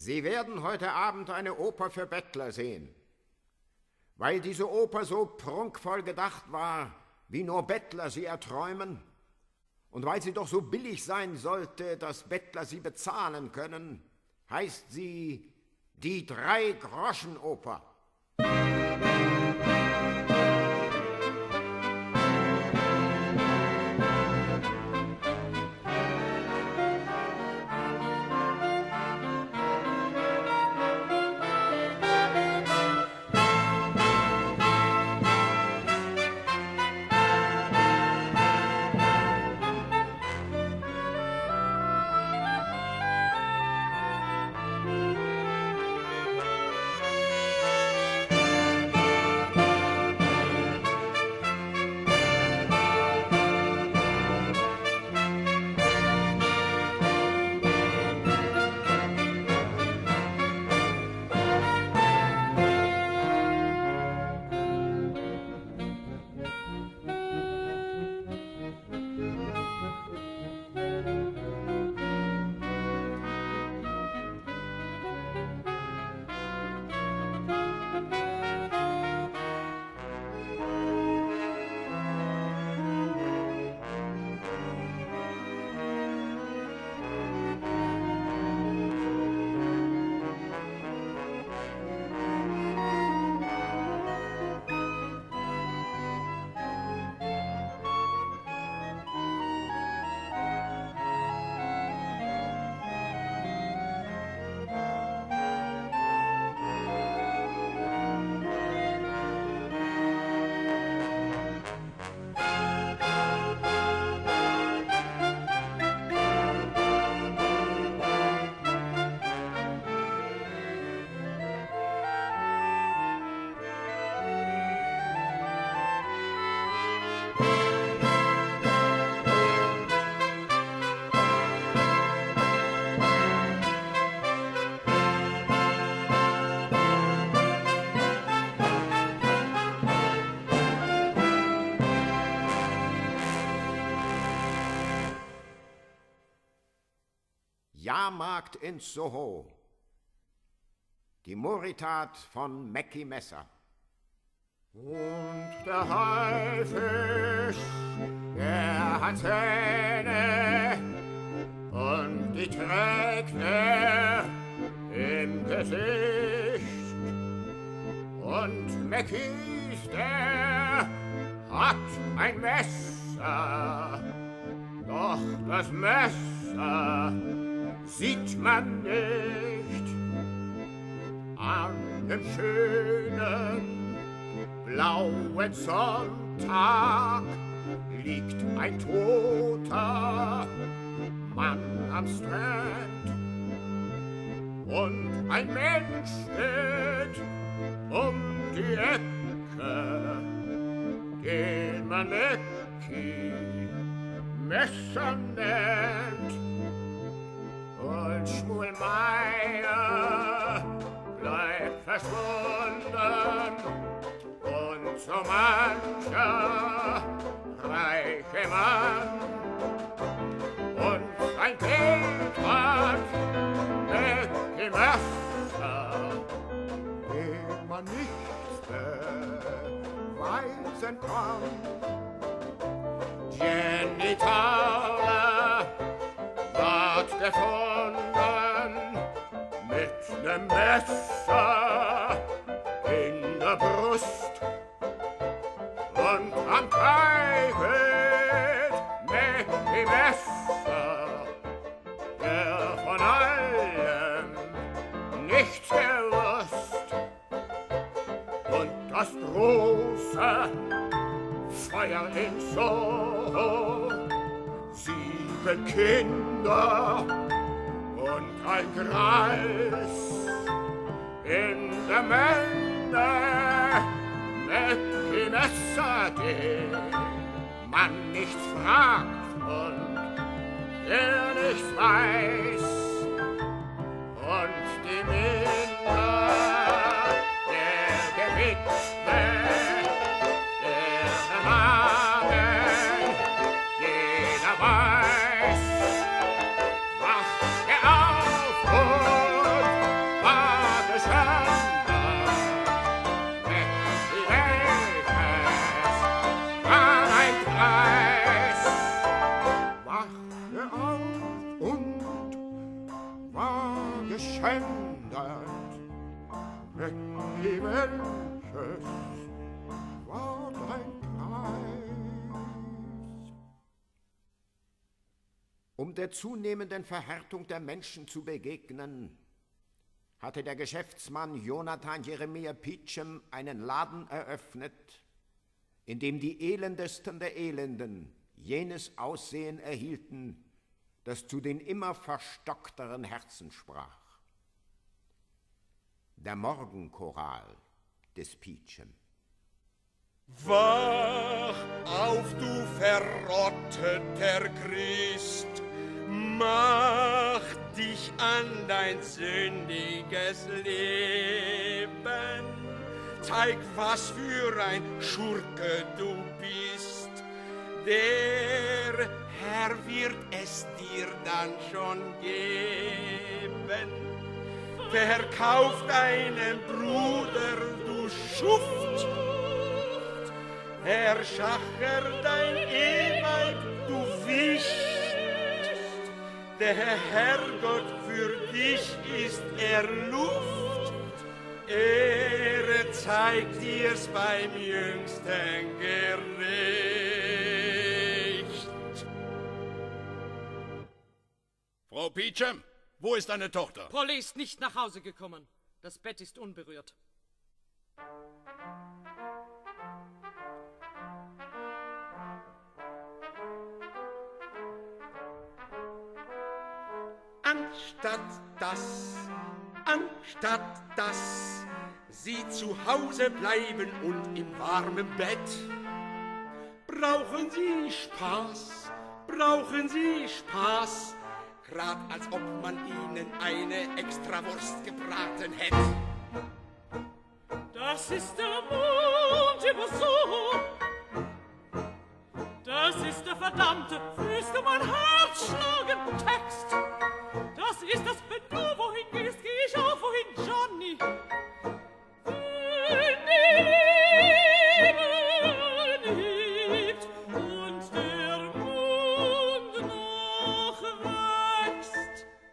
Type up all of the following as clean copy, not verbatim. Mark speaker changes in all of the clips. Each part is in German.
Speaker 1: Sie werden heute Abend eine Oper für Bettler sehen. Weil diese Oper so prunkvoll gedacht war, wie nur Bettler sie erträumen, und weil sie doch so billig sein sollte, dass Bettler sie bezahlen können, heißt sie die Drei-Groschen-Oper. Jahrmarkt in Soho. Die Moritat von Mackie Messer. Und der Haifisch, der hat Zähne und die trägt er im Gesicht. Und Mackies, der hat ein Messer, doch das Messer sieht man nicht. An dem schönen blauen Sonntag liegt ein toter Mann am Strand und ein Mensch steht um die Ecke, den man Mackie Messer nennt. Und Schmuelmeier bleibt verschwunden und so mancher reiche Mann und ein Kind hat Mackie Messer, dem man nichts beweisen kann. Jenny Tauler ward gefunden mit nem Messer in der Brust und am Private Mackie Messer, der von allem nichts gewusst. Und das große Feuer in Soho, 7 Kinder und ein Greis in der Menge, Mackie Messer, den man nichts fragt und der nichts weiß. Und die Minder der Gewitwe, der Namen jeder weiß, wacht er auf und Um der zunehmenden Verhärtung der Menschen zu begegnen, hatte der Geschäftsmann Jonathan Jeremiah Peacham einen Laden eröffnet, in dem die Elendesten der Elenden jenes Aussehen erhielten, das zu den immer verstockteren Herzen sprach. Der Morgenchoral des Peacham.
Speaker 2: Wach auf, du verrotteter Christ, mach dich an dein sündiges Leben, zeig, was für ein Schurke du bist, der Herr wird es dir dann schon geben. Verkauf deinen Bruder, du Schuft, verschacher dein Eheweib, du Wicht. Der Herrgott für dich ist Luft, zeigt dir's beim jüngsten Gericht.
Speaker 3: Frau Peacham, wo ist deine Tochter?
Speaker 4: Polly ist nicht nach Hause gekommen. Das Bett ist unberührt.
Speaker 2: Anstatt dass sie zu Hause bleiben und im warmen Bett, brauchen sie Spaß, grad als ob man ihnen eine Extrawurst gebraten hätte.
Speaker 4: Das ist der Mond über so. Das ist der verdammte, fühlst du mein Herz schlagen, Text. Das ist das, wenn du wohin gehst, geh ich auch wohin, Johnny. Wenn die Liebe liebt und der Mond noch wächst.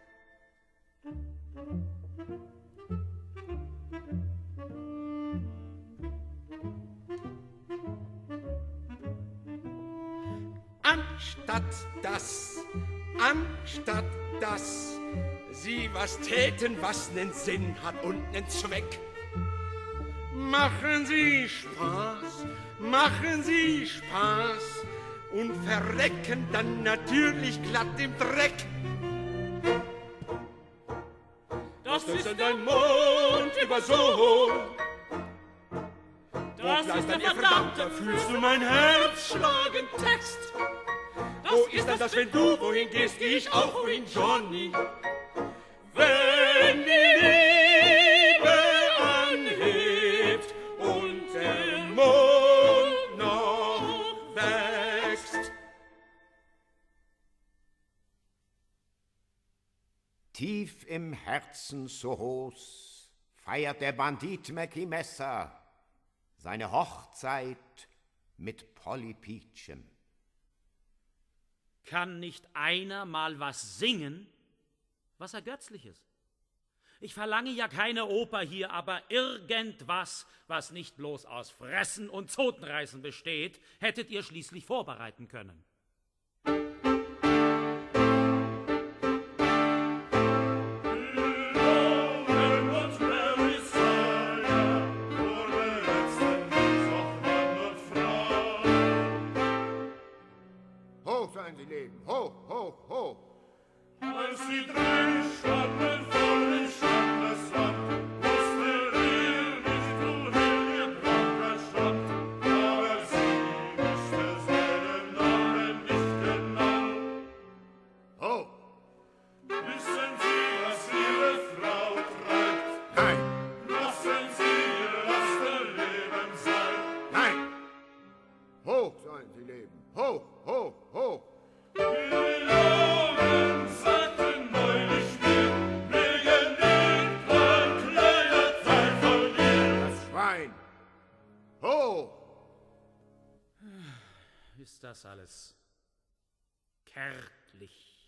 Speaker 2: Anstatt dass sie was täten, was nen Sinn hat und nen Zweck, machen sie Spaß und verrecken dann natürlich glatt im Dreck.
Speaker 4: Das ist
Speaker 2: dein Mond über so.
Speaker 4: Das ist der verdammte,
Speaker 2: fühlst du mein Herz schlagen, Text. Wo ist denn das, wenn du wohin gehst, geh ich auch wohin, Johnny? Wenn die Liebe anhebt und der Mond noch wächst.
Speaker 1: Tief im Herzen Sohos feiert der Bandit Mackie Messer seine Hochzeit mit Polly Peacham.
Speaker 5: Kann nicht einer mal was singen, was Ergötzliches? Ich verlange ja keine Oper hier, aber irgendwas, was nicht bloß aus Fressen und Zotenreißen besteht, hättet ihr schließlich vorbereiten können.
Speaker 1: Hoch sollen sie leben, hoch, hoch, hoch.
Speaker 2: Als sie drin standen vor dem Standesamt, wusste nicht, wohin ihr Kranker stand, aber sie wusste seinen Namen nicht genau.
Speaker 1: Hoch.
Speaker 2: Wissen Sie, was Ihre Frau treibt?
Speaker 1: Nein,
Speaker 2: Lassen Sie ihr Lasterleben sein.
Speaker 1: nein. Hoch sollen sie leben, hoch, hoch, hoch.
Speaker 2: Die Jungen sagten neulich mir, wegen nicht ein kleiner Teil von ihr.
Speaker 1: Das Schwein. Hoch.
Speaker 5: Ist das alles kärglich?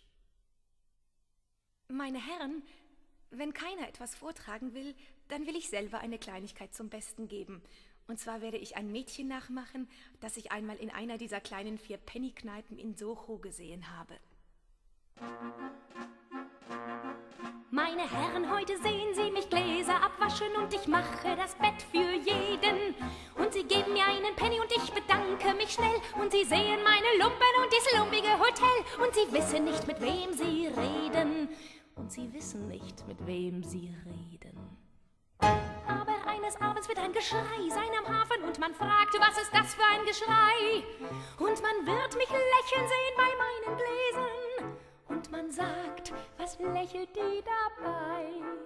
Speaker 6: Meine Herren, wenn keiner etwas vortragen will, dann will ich selber eine Kleinigkeit zum Besten geben. Und zwar werde ich ein Mädchen nachmachen, das ich einmal in einer dieser kleinen 4-Penny-Kneipen in Soho gesehen habe.
Speaker 7: Meine Herren, heute sehen Sie mich Gläser abwaschen und ich mache das Bett für jeden. Und Sie geben mir einen Penny und ich bedanke mich schnell. Und Sie sehen meine Lumpen und dies lumpige Hotel. Und Sie wissen nicht, mit wem Sie reden. Und Sie wissen nicht, mit wem Sie reden. Aber eines Abends wird ein Geschrei sein am Hafen und man fragt, was ist das für ein Geschrei? Und man wird mich lächeln sehen bei meinen Gläsern. Und man sagt, was lächelt die dabei?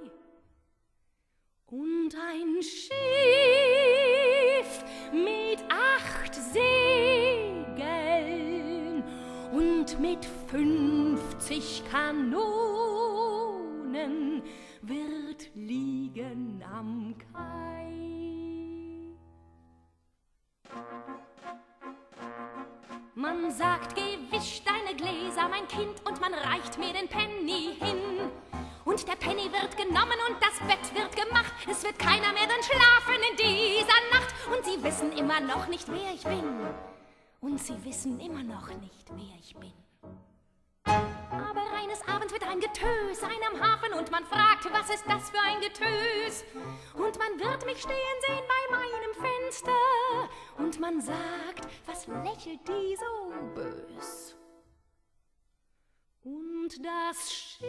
Speaker 7: Und ein Schiff mit 8 Segeln und mit 50 Kanonen wird liegen am Kai. Man sagt, geh, wisch deine Gläser, mein Kind, und man reicht mir den Penny hin. Und der Penny wird genommen und das Bett wird gemacht. Es wird keiner mehr drin schlafen in dieser Nacht. Und Sie wissen immer noch nicht, wer ich bin. Und Sie wissen immer noch nicht, wer ich bin. Aber eines Abends wird ein Getös sein am Hafen und man fragt, was ist das für ein Getös? Und man wird mich stehen sehen bei meinem Fenster und man sagt, was lächelt die so bös? Und das Schiff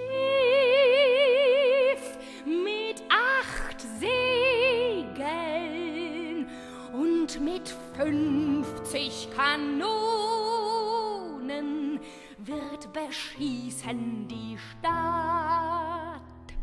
Speaker 7: mit 8 Segeln und mit 50 Kanonen wird beschießen die Stadt.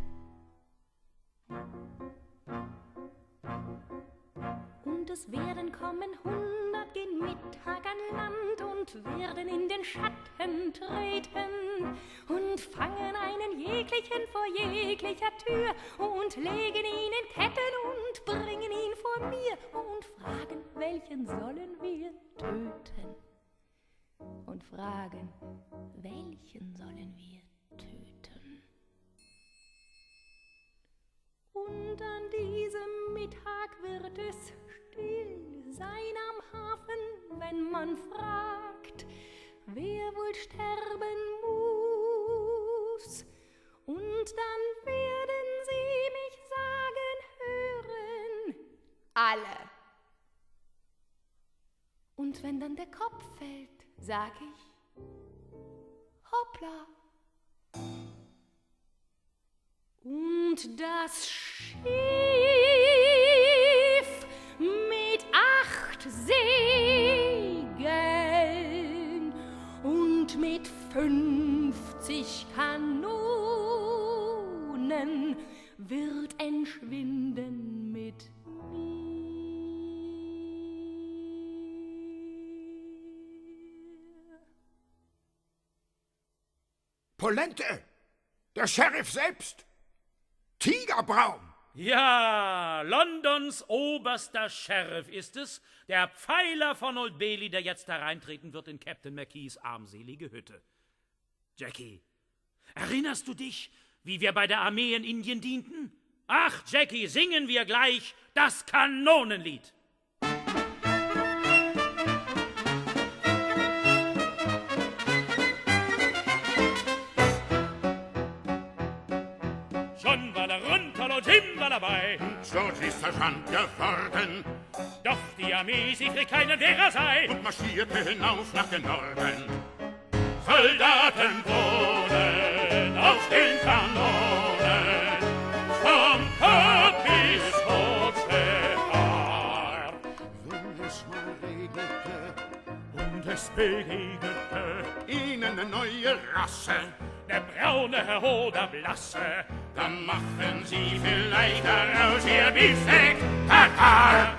Speaker 7: Und es werden kommen 100 gen Mittag an Land und werden in den Schatten treten und fangen einen jeglichen vor jeglicher Tür und legen ihn in Ketten und bringen ihn vor mir und fragen, welchen sollen wir töten? Und fragen, welchen sollen wir töten? Und an diesem Mittag wird es still sein am Hafen, wenn man fragt, wer wohl sterben muss. Und dann werden Sie mich sagen hören, alle. Und wenn dann der Kopf fällt, sag ich, hoppla. Und das Schiff mit 8 Segeln und mit 50 Kanonen wird entschwinden mit mir.
Speaker 1: Polente, der Sheriff selbst. Tigerbraum.
Speaker 5: Ja, Londons oberster Sheriff ist es, der Pfeiler von Old Bailey, der jetzt hereintreten wird in Captain McKees armselige Hütte. Jackie, erinnerst du dich, wie wir bei der Armee in Indien dienten? Ach, Jackie, singen wir gleich das Kanonenlied. Schon war der Runterl und Jim war dabei.
Speaker 3: George ist Sergeant geworden
Speaker 5: Doch die Armee, sie kriegt keinen, wer er sei.
Speaker 3: und marschierte hinauf nach dem Norden. Soldaten wohnen auf den Kanonen, vom Kopf bis Hochsehar.
Speaker 1: Wenn es mal regnete
Speaker 5: Und es begegnete
Speaker 3: Ihnen eine neue Rasse,
Speaker 5: der braune oder blasse.
Speaker 3: dann machen Sie vielleicht daraus Ihr Beefsteak Tartar.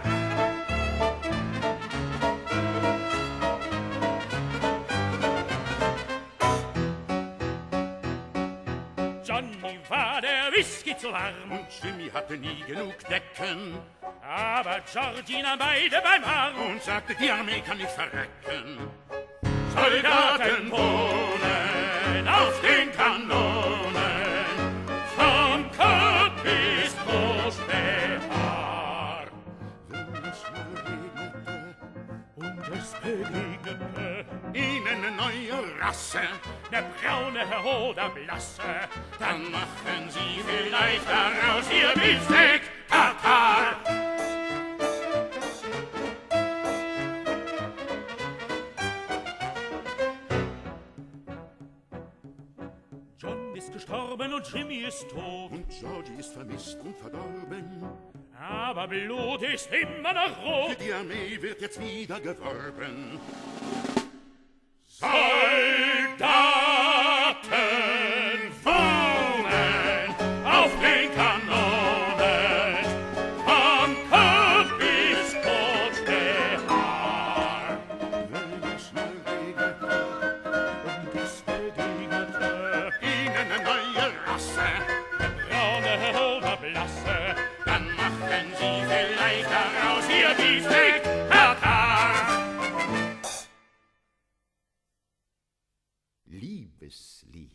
Speaker 5: Johnny war der Whisky zu warm,
Speaker 3: Und Jimmy hatte nie genug Decken
Speaker 5: aber Georgie nahm beide beim Arm.
Speaker 3: und sagte, die Armee kann nicht verrecken. Soldaten wohnen auf den Kanonen, vom Kopf bis Großbehar.
Speaker 1: wenn es mal regnete
Speaker 5: Und es begegnete
Speaker 3: Ihnen eine neue Rasse,
Speaker 2: der braune oder blasse,
Speaker 3: dann machen Sie vielleicht daraus Ihr Beefsteak Tartar.
Speaker 2: John ist gestorben und Jimmy ist tot,
Speaker 3: Und Georgie ist vermisst und verdorben.
Speaker 2: aber Blut ist immer noch
Speaker 3: Für
Speaker 2: rot.
Speaker 3: die Armee wird jetzt wieder geworben.
Speaker 2: Soldaten wohnen auf den Kanonen, von Kopf bis Kot behaart.
Speaker 3: Wenn es mal regnet
Speaker 2: Und es begegnete
Speaker 3: Ihnen eine neue Rasse,
Speaker 2: braune oder blasse,
Speaker 3: dann machen Sie vielleicht daraus Ihr Beefsteak Tartar.
Speaker 1: Liebeslied.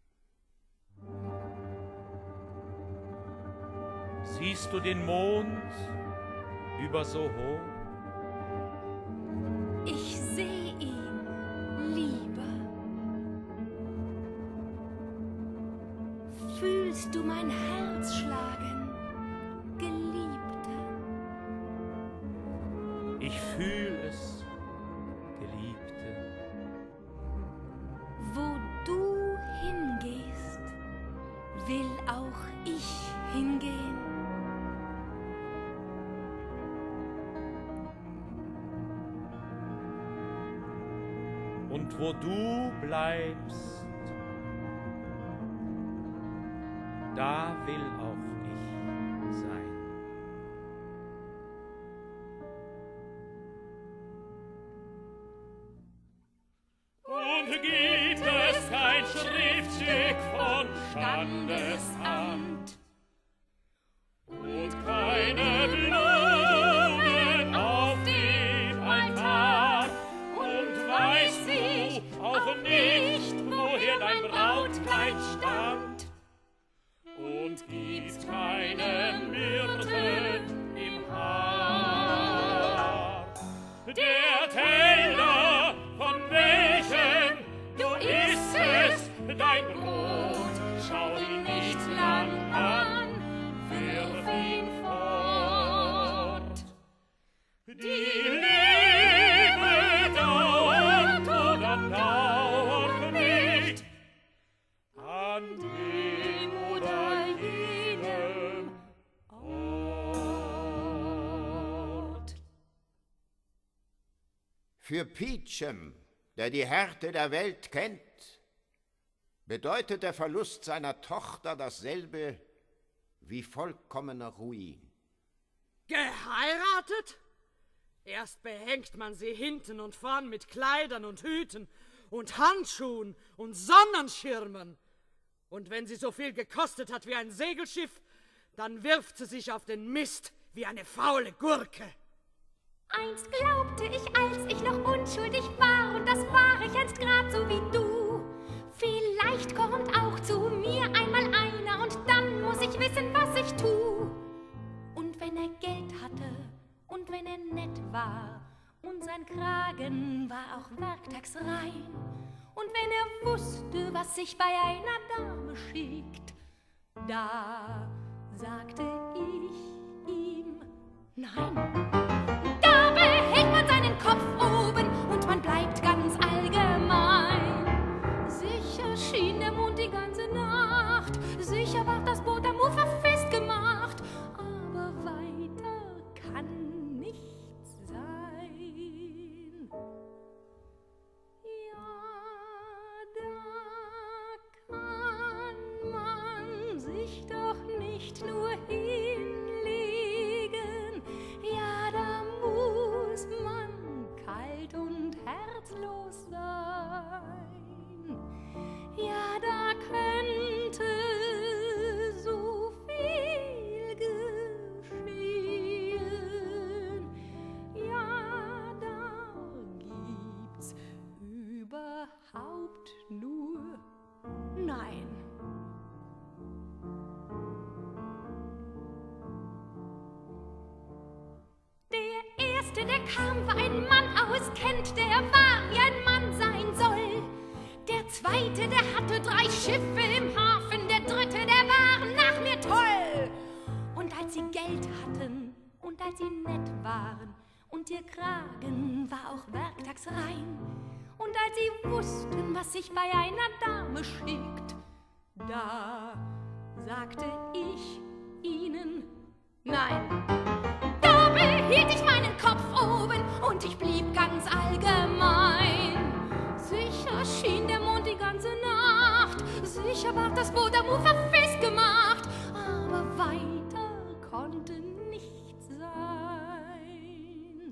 Speaker 5: Siehst du den Mond über so hoch?
Speaker 7: Ich seh ihn, Liebe. Fühlst du mein Herz schlagen, Geliebter?
Speaker 5: Ich fühl es, Geliebte.
Speaker 7: Wo du hingehst, will auch ich hingehen.
Speaker 5: Und wo du bleibst, da will auch ich sein.
Speaker 2: und gibt es kein Schriftstück von Standesamt und keine Blumen auf dem Altar. Und weißt du auch nicht, woher dein Brautkleid stammt? Und gibt's keine Myrten im Haar? Der Teller, von welchem du isstest dein Brot, schau ihn nicht lang an, wirf ihn fort. Die Liebe dauert oder dauert nicht, an dem oder jenem Ort.
Speaker 1: Für Peachum, der die Härte der Welt kennt, bedeutet der Verlust seiner Tochter dasselbe wie vollkommener Ruin.
Speaker 4: Geheiratet? Erst behängt man sie hinten und vorn mit Kleidern und Hüten und Handschuhen und Sonnenschirmen. Und wenn sie so viel gekostet hat wie ein Segelschiff, dann wirft sie sich auf den Mist wie eine faule Gurke.
Speaker 7: Einst glaubte ich, als ich noch unschuldig war, und das war ich einst grad so wie du. Vielleicht kommt auch zu mir einmal einer, und dann muss ich wissen, was ich tu. Und wenn er Geld hatte, und wenn er nett war, und sein Kragen war auch werktagsrein, und wenn er wusste, was sich bei einer Dame schickt, da sagte ich ihm nein. Da behält man seinen Kopf oben und man bleibt ganz allgemein. Sicher schien der Mond die ganze Nacht, sicher war das Boot am Ufer festgemacht, aber weiter kann nichts sein. Ja, da kann man sich doch nicht nur hinlegen, ja, da muss man kalt und herzlos sein. Ja, da könnte so viel geschehen. Ja, da gibt's überhaupt nur Nein. Der Erste, der kam, war ein Mann aus Kent, der war, wie ein Mann sein soll. zweite, der hatte 3 Schiffe im Hafen, der dritte, der war nach mir toll. Und als sie Geld hatten und als sie nett waren und ihr Kragen war auch werktags rein, und als sie wussten, was sich bei einer Dame schickt, da sagte ich ihnen nein. Da behielt ich meinen Kopf oben und ich blieb ganz allgemein. Sicher schien der Mond die ganze Nacht, sicher war das Boot am Ufer festgemacht, aber weiter konnte nichts sein.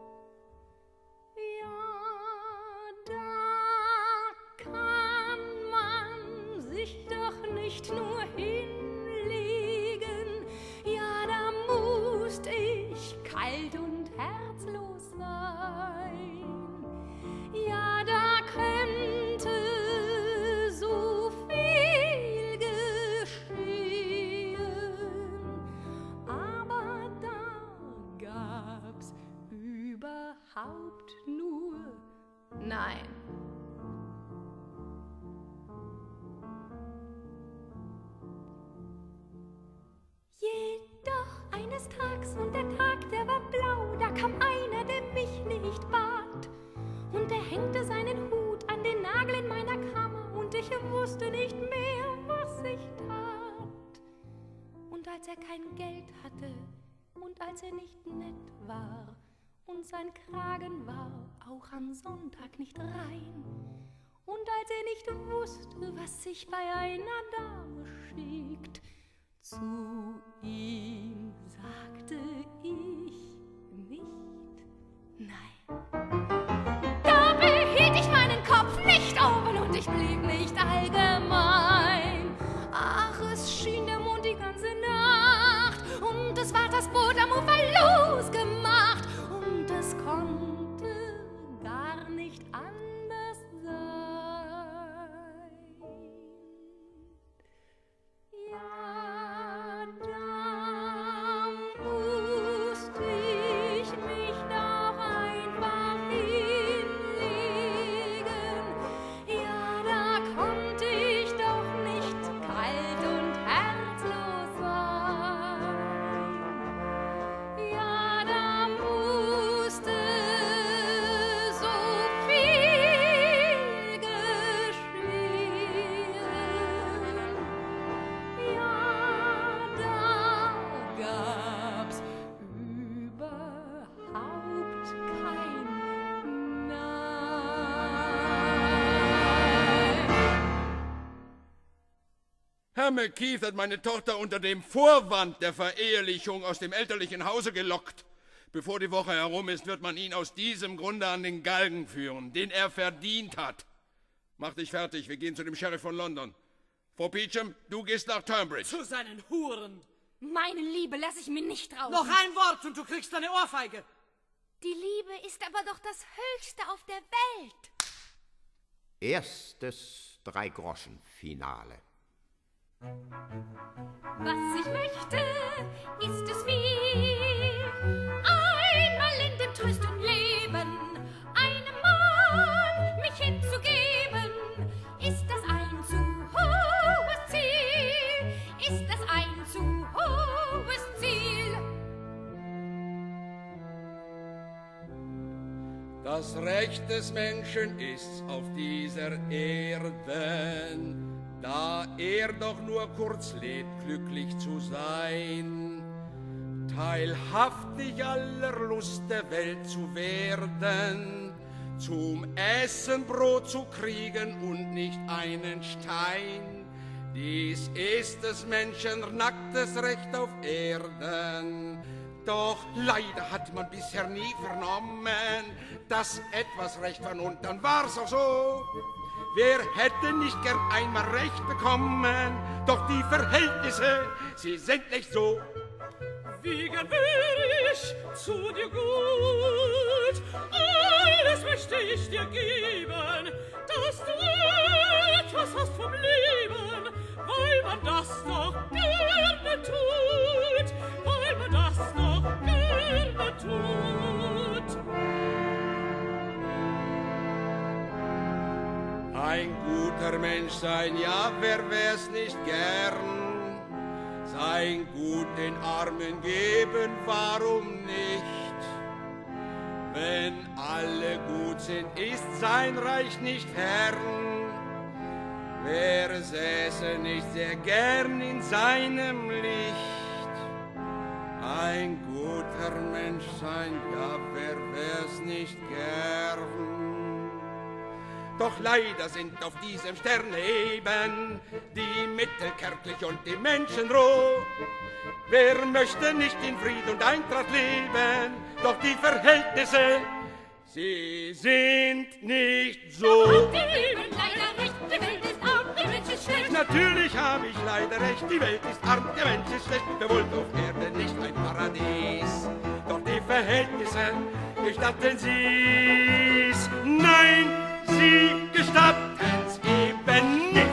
Speaker 7: Ja, da kann man sich doch nicht nur hinlegen, ja, da musst ich kalt und herzlos sein. Ja, da könnte so viel geschehen, aber da gab's überhaupt nur nein. Jedoch eines Tags, und der Tag, der war blau, da kam einer, der mich nicht bat. Und er hängte seinen Hut an den Nagel in meiner Kammer, und ich wusste nicht mehr, was ich tat. Und als er kein Geld hatte, und als er nicht nett war, und sein Kragen war auch am Sonntag nicht rein, und als er nicht wusste, was sich bei einer Dame schickt, zu ihm sagte ich nicht nein. Da behielt ich meinen Kopf nicht oben und ich blieb nicht allgemein. Ach, es schien der Mond die ganze Nacht und es war das Boot am Ufer losgemacht und es konnte gar nicht anders sein. Ja, da musst ich mich doch einfach hinlegen. Ja, da konnte ich doch nicht kalt und herzlos sein. Ja, da musste so viel geschehen. Ja, da gab's überhaupt kein Nein.
Speaker 8: Herr McKeith hat meine Tochter unter dem Vorwand der Verehelichung aus dem elterlichen Hause gelockt. Bevor die Woche herum ist, wird man ihn aus diesem Grunde an den Galgen führen, den er verdient hat. Mach dich fertig, wir gehen zu dem Sheriff von London. Frau Peacham, du gehst nach Tunbridge.
Speaker 4: Zu seinen Huren.
Speaker 7: Meine Liebe lass ich mir nicht raus.
Speaker 4: Noch ein Wort und du kriegst eine Ohrfeige.
Speaker 7: Die Liebe ist aber doch das Höchste auf der Welt.
Speaker 1: Erstes Drei-Groschen-Finale.
Speaker 7: Was ich möchte, ist es viel. Einmal in dem trösten Leben einem Mann mich hinzugeben. Ist das ein zu hohes Ziel? Ist das ein zu hohes Ziel?
Speaker 8: Das Recht des Menschen ist auf dieser Erden, da er doch nur kurz lebt, glücklich zu sein, teilhaftig aller Lust der Welt zu werden, zum Essen Brot zu kriegen und nicht einen Stein. Dies ist des Menschen nacktes Recht auf Erden. Doch leider hat man bisher nie vernommen, dass etwas Recht war, und dann war's auch so. Wer hätte nicht gern einmal Recht bekommen? Doch die Verhältnisse, sie sind nicht so.
Speaker 2: Wie gern wär ich zu dir gut, alles möchte ich dir geben, dass du etwas hast vom Leben, weil man das doch gerne tut, weil man das doch gerne tut.
Speaker 8: Ein guter Mensch sein, ja, wer wär's nicht gern? Sein Gut den Armen geben, warum nicht? Wenn alle gut sind, ist sein Reich nicht fern. Wer säße nicht sehr gern in seinem Licht? Ein guter Mensch sein, ja, wer wär's nicht gern? Doch leider sind auf diesem Stern eben die Mitte kärglich und die Menschen roh. Wer möchte nicht in Fried und Eintracht leben? Doch die Verhältnisse, sie sind nicht so.
Speaker 7: Doch hat die Leben leider recht, die Welt ist arm, der Mensch ist schlecht.
Speaker 8: Natürlich habe ich leider recht, die Welt ist arm, der Mensch ist schlecht. Wir wollen auf Erden nicht ein Paradies, doch die Verhältnisse gestatten sie's. Nein, sie gestatten's eben nicht.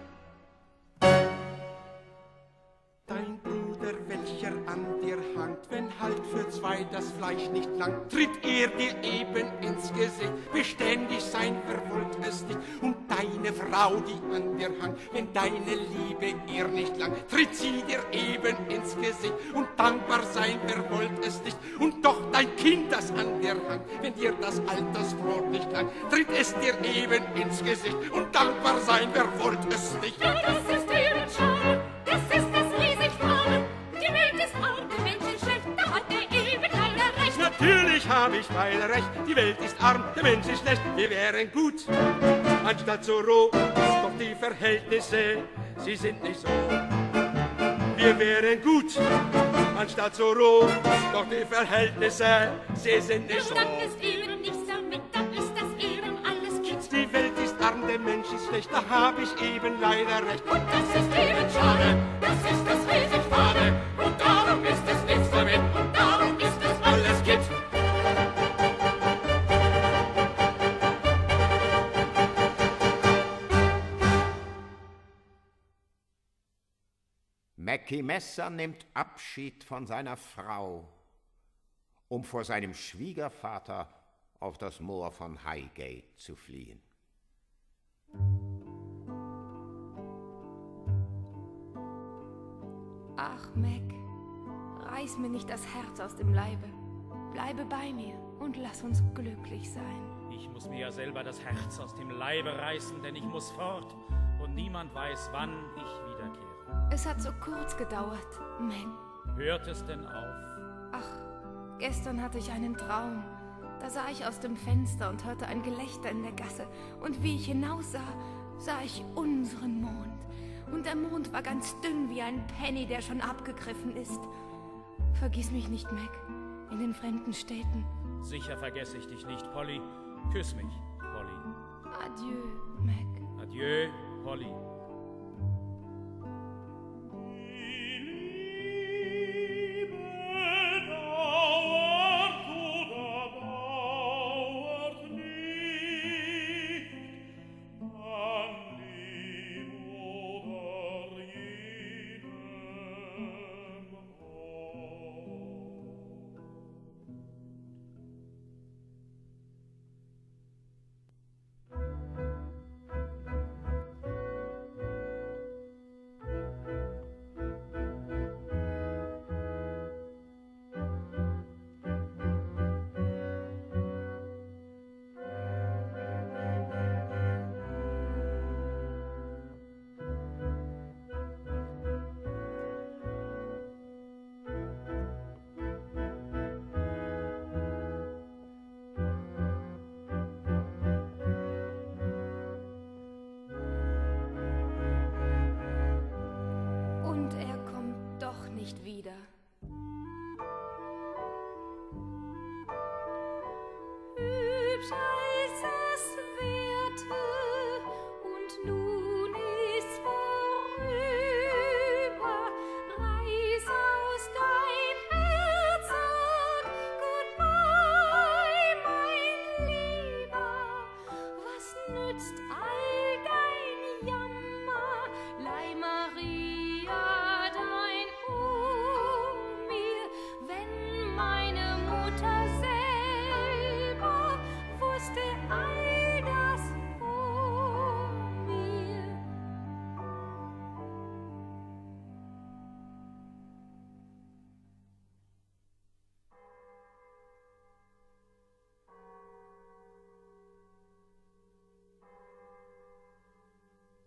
Speaker 8: Dein Bruder, welcher an dir hangt, wenn halt für zwei das Fleisch nicht langt, tritt er dir eben ins Gesicht. Beständig sein verwollt es nicht. Und deine Frau, die an dir hangt, wenn deine Liebe ihr nicht lang, tritt sie dir eben ins Gesicht. Und dankbar sein verwollt es nicht. Und doch dein Kind, das an dir hangt, wenn dir das Altersbrot nicht lang, tritt es dir eben ins Gesicht. Und dankbar sein verwollt es nicht.
Speaker 7: Ja, das ist eben schade, das ist das riesig Fahle. Die Welt ist arm, der Mensch ist schlecht, da hat er eben leider recht.
Speaker 8: Natürlich habe ich beide recht, die Welt ist arm, der Mensch ist schlecht, wir wären gut, anstatt so roh, doch die Verhältnisse, sie sind nicht so. Wir wären gut, anstatt so roh, doch die Verhältnisse, sie sind nicht so.
Speaker 7: Dann ist eben nichts damit, dann ist das eben alles Kitsch.
Speaker 8: Die Welt ist arm, der Mensch ist schlecht, da habe ich eben leider recht.
Speaker 7: Und das ist eben schade, das ist das riesig Fade. Und darum ist es nichts damit, und darum ist das alles Kitsch.
Speaker 1: Mackie Messer nimmt Abschied von seiner Frau, um vor seinem Schwiegervater auf das Moor von Highgate zu fliehen.
Speaker 6: Ach, Mac, reiß mir nicht das Herz aus dem Leibe. Bleibe bei mir und lass uns glücklich sein.
Speaker 5: Ich muss mir ja selber das Herz aus dem Leibe reißen, denn ich muss fort und niemand weiß, wann ich wiederkehre.
Speaker 6: Es hat so kurz gedauert, Mac.
Speaker 5: Hört es denn auf?
Speaker 6: Ach, gestern hatte ich einen Traum. Da sah ich aus dem Fenster und hörte ein Gelächter in der Gasse. Und wie ich hinaussah, sah ich unseren Mond. Und der Mond war ganz dünn wie ein Penny, der schon abgegriffen ist. Vergiss mich nicht, Mac, in den fremden Städten.
Speaker 5: Sicher vergesse ich dich nicht, Polly. Küss mich, Polly.
Speaker 6: Adieu, Mac.
Speaker 5: Adieu, Polly.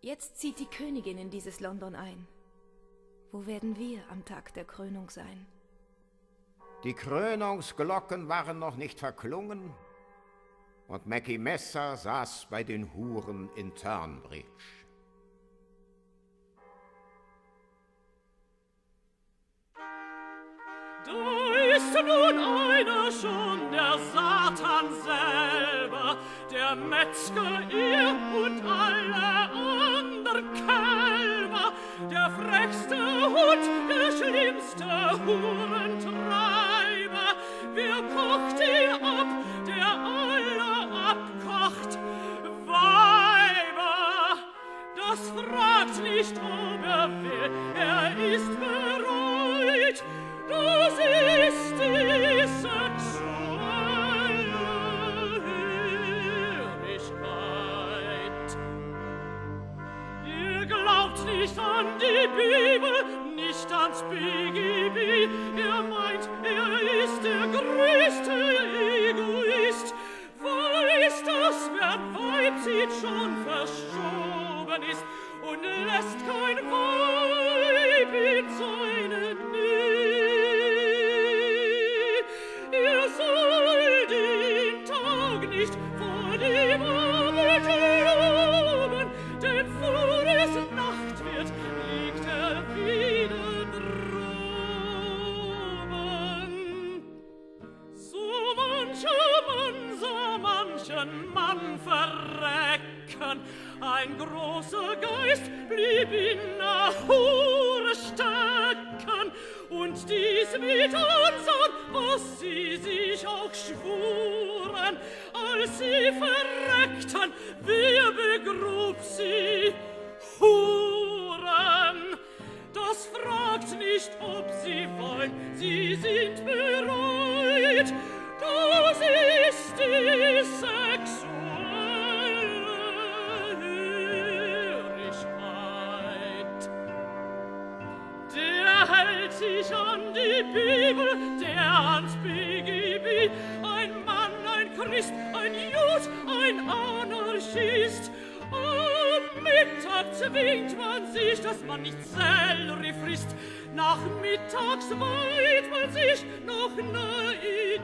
Speaker 6: Jetzt zieht die Königin in dieses London ein. Wo werden wir am Tag der Krönung sein?
Speaker 1: Die Krönungsglocken waren noch nicht verklungen und Mackie Messer saß bei den Huren in Turnbridge.
Speaker 2: Da ist nun einer schon, der Satan selber, der Metzger, ihr und alle andern Kälber, der frechste Hund, der schlimmste Hurentreiber. Wer kocht ihn ab, der alle abkocht? Weiber, das fragt nicht, ob will, ist bereit. Das ist die sexuelle Hörigkeit. Ihr glaubt nicht an die Bibel, nicht ans BGB. Ihr meint, ist der größte Egoist. Weiß, dass wer Weib sieht, schon verschoben ist und lässt kein Weib in seine Nähe. Ihr sollt den Tag nicht vor dem Abend loben, denn vor es Nacht wird, liegt wieder droben. So manchen Mann verrecken, ein großer Geist blieb in der Hure stecken, und dies mit Ansahn, was sie sich auch schwuren, als sie verreckten, wer begrub sie? Huren! Das fragt nicht, ob sie wollen, sie sind bereit. Das ist die sexuelle Hörigkeit. Der hält sich an die Bibel, der ans BGB, ein Mann, ein Christ, ein Jud, ein Anarchist. Am Mittag zwingt man sich, dass man nicht Sellerie frisst. Nachmittags weiht man sich noch ne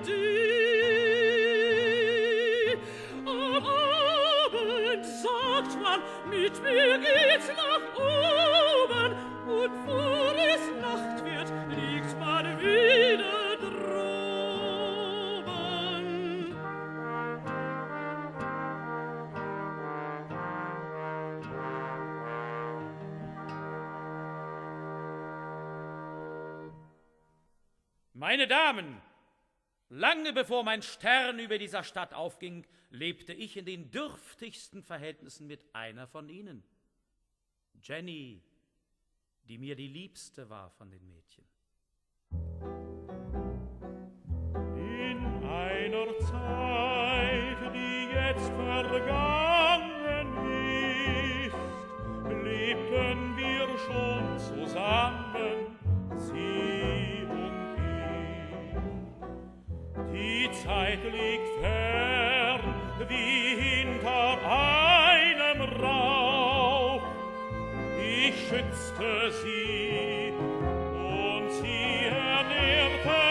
Speaker 2: Idee. Am Abend sagt man, mit mir geht's nach oben, und vor es Nacht wird, liegt man wieder droben.
Speaker 5: Meine Damen, lange bevor mein Stern über dieser Stadt aufging, lebte ich in den dürftigsten Verhältnissen mit einer von ihnen. Jenny, die mir die liebste war von den Mädchen.
Speaker 3: In einer Zeit, die jetzt vergangen ist, lebten wir schon zusammen, sie und ich. Die Zeit liegt fern, wie hinter einem Rauch. Ich schützte sie und sie ernährte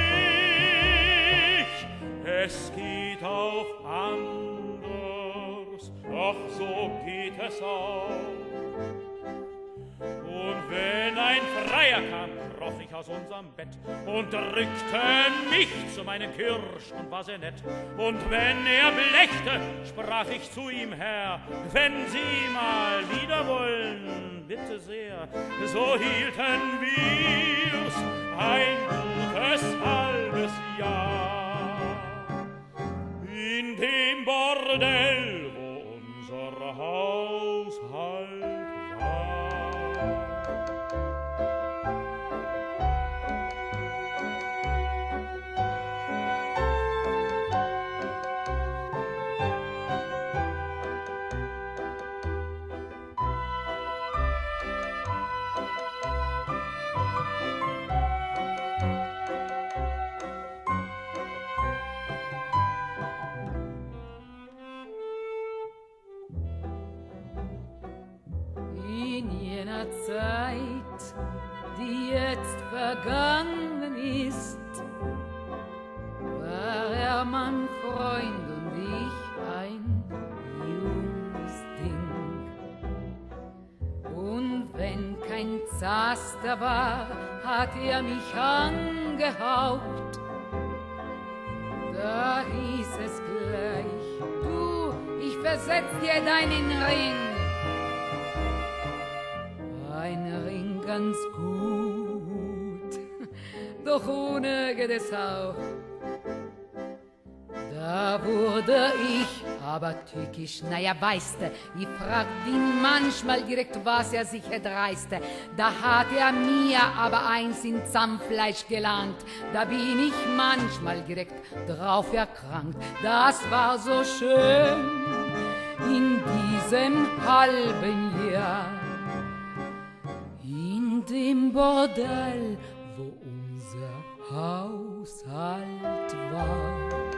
Speaker 3: mich. Es geht auch anders, doch so geht es auch. Und wenn ein Freier kam, kroch ich aus unserem Bett und drückte mich zu meinem Kirsch und war sehr nett. Und wenn er blächte, sprach ich zu ihm, Herr, wenn Sie mal wieder wollen, bitte sehr. So hielten wir's ein gutes halbes Jahr. In dem Bordell, wo unser Haushalt war.
Speaker 9: In jener Zeit, die jetzt vergangen ist, war er mein Freund und ich ein junges Ding. Und wenn kein Zaster war, hat er mich angehaucht. Da hieß es gleich, du, ich versetz dir deinen Ring. Ein Ring ganz gut, doch ohne geht es auch. Da wurde ich aber tückisch, naja, weißte, ich fragte ihn manchmal direkt, was er sich erdreiste. Da hat er mir aber eins in Zahnfleisch gelangt, da bin ich manchmal direkt drauf erkrankt. Das war so schön in diesem halben Jahr, in dem Bordell, wo unser Haushalt war.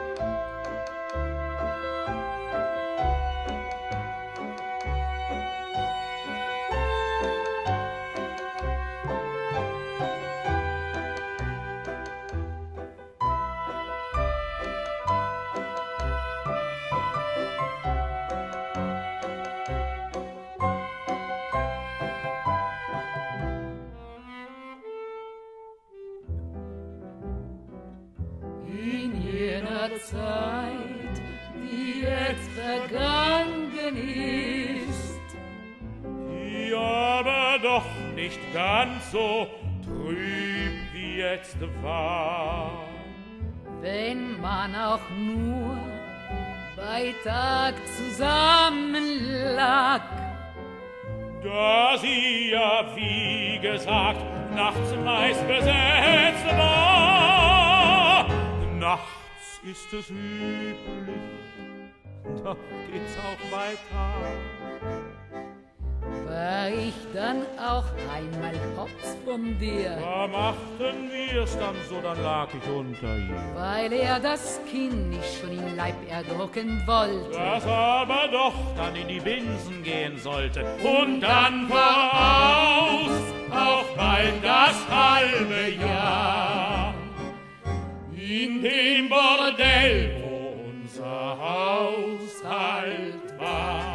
Speaker 9: Zeit, die jetzt vergangen ist,
Speaker 3: die aber doch nicht ganz so trüb wie jetzt war.
Speaker 9: Wenn man auch nur bei Tag zusammen lag,
Speaker 3: da sie ja, wie gesagt, nachts meist besetzt war. Nachts ist es üblich, doch geht's auch bei Tag.
Speaker 9: War ich dann auch einmal hops von dir?
Speaker 3: Da machten wir's dann so, dann lag ich unter ihm.
Speaker 9: Weil er das Kind nicht schon im Leib erdrucken wollte.
Speaker 3: Das aber doch dann in die Binsen gehen sollte. Und dann voraus auch bald das halbe Jahr. In dem Bordell, wo unser Haushalt war.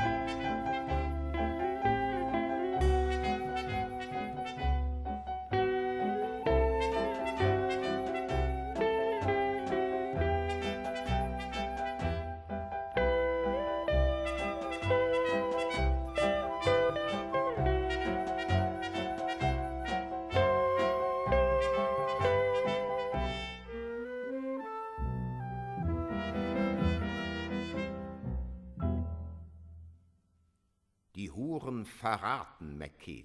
Speaker 1: Die Huren verraten McKeith.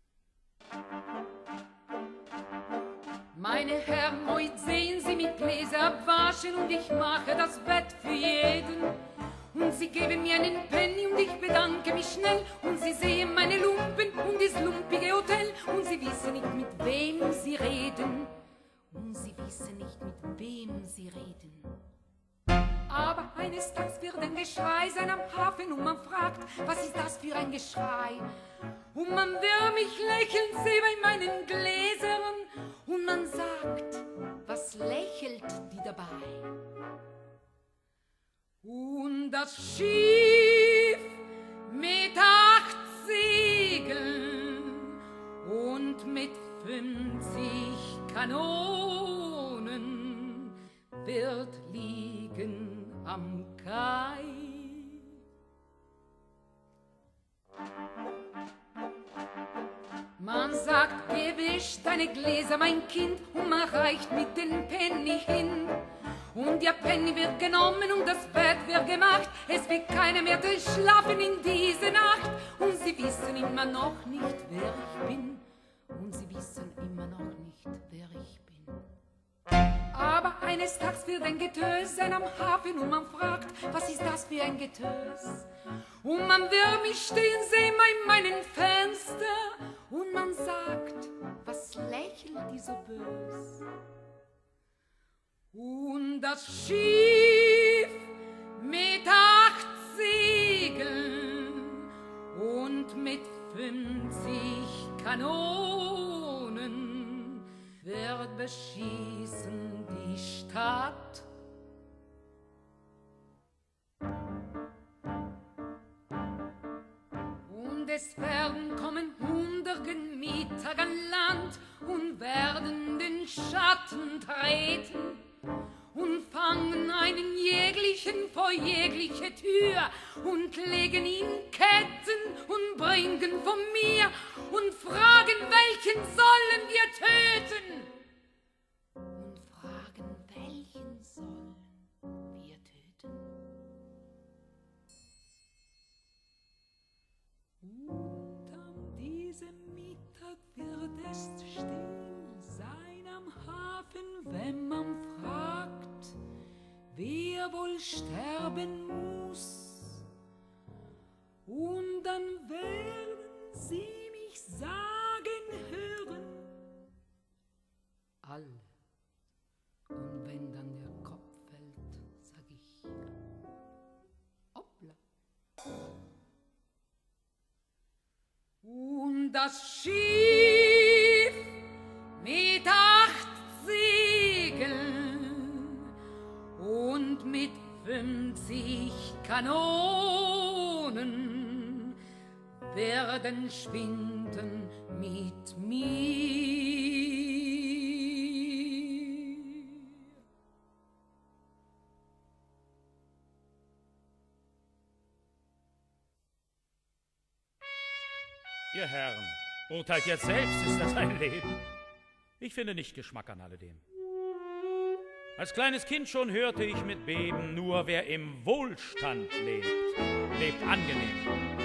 Speaker 9: Meine Herren, heut sehen Sie mich Gläser abwaschen und ich mache das Bett für jeden. Und Sie geben mir einen Penny und ich bedanke mich schnell. Und Sie sehen meine Lumpen und das lumpige Hotel. Und Sie wissen nicht, mit wem Sie reden. Und Sie wissen nicht, mit wem Sie reden. Aber eines Tages wird ein Geschrei sein am Hafen und man fragt, was ist das für ein Geschrei? Und man wird mich lächeln sehen bei meinen Gläsern und man sagt, was lächelt die dabei? Und das Schiff mit 8 Segeln und mit 50 Kanonen wird liegen am Kai. Man sagt, gewisch deine Gläser, mein Kind, und man reicht mit den Penny hin. Und der Penny wird genommen und das Bett wird gemacht. Es wird keiner mehr durchschlafen in diese Nacht. Und sie wissen immer noch nicht, wer ich bin. Und sie wissen immer noch nicht, wer ich bin. Aber eines Tages wird ein Getös sein am Hafen und man fragt, was ist das für ein Getös? Und man wird mich stehen sehen bei meinem Fenster und man sagt, was lächelt die so bös? Und das Schiff mit 8 Segeln und und mit 50 Kanonen wird beschießen die Stadt. Und es werden kommen 100 Gemieter an Land und werden den Schatten treten und fangen einen jeglichen vor jegliche Tür und legen ihn Ketten und bringen von mir und fragen, welchen sollen wir töten? Und fragen, welchen sollen wir töten? Und an diesem Mittag wird es still sein am Hafen, wenn man fragt, wer wohl sterben muss. Und dann werden sie mich sagen hören, alle. Und wenn dann der Kopf fällt, sag ich, hoppla. Und das Schiff mit 8 Segeln und mit 50 Kanonen werden schwinden mit mir.
Speaker 3: Ihr Herren, urteilt jetzt selbst, ist das ein Leben? Ich finde nicht Geschmack an alledem. Als kleines Kind schon hörte ich mit Beben, nur wer im Wohlstand lebt, lebt angenehm.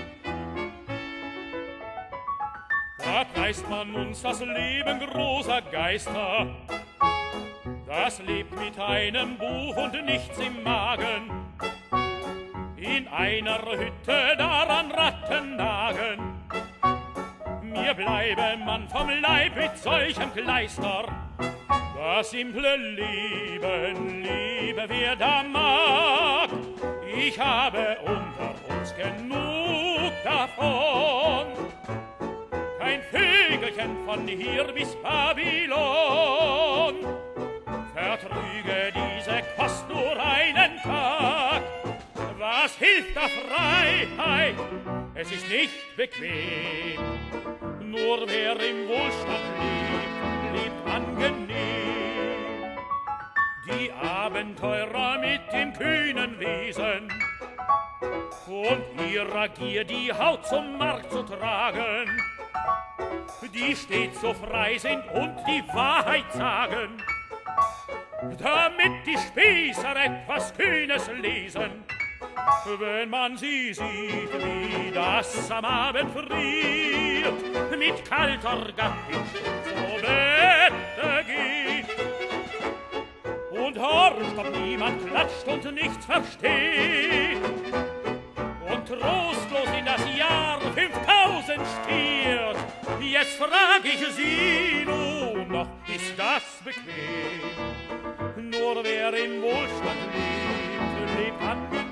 Speaker 3: Da preist man uns das Leben großer Geister. Das lebt mit einem Buch und nichts im Magen. In einer Hütte daran Ratten nagen. Mir bleibe man vom Leib mit solchem Kleister. Das simple Leben, liebe wer da mag. Ich habe unter uns genug davon. Kein Vögelchen von hier bis Babylon vertrüge diese Kost nur einen Tag. Was hilft der Freiheit? Es ist nicht bequem. Nur wer im Wohlstand lebt, lebt angenehm. Die Abenteurer mit dem kühnen Wesen und ihrer Gier die Haut zum Markt zu tragen, die stets so frei sind und die Wahrheit sagen, damit die Spießer etwas Kühnes lesen. Wenn man sie sieht, wie das am Abend friert, mit kalter Gattin zu Bette geht. Und horcht, ob niemand klatscht und nichts versteht. Und trostlos in das Jahr 5000 stiert. Jetzt frag ich Sie nun noch, ist das bequem? Nur wer in Wohlstand lebt, lebt angenehm.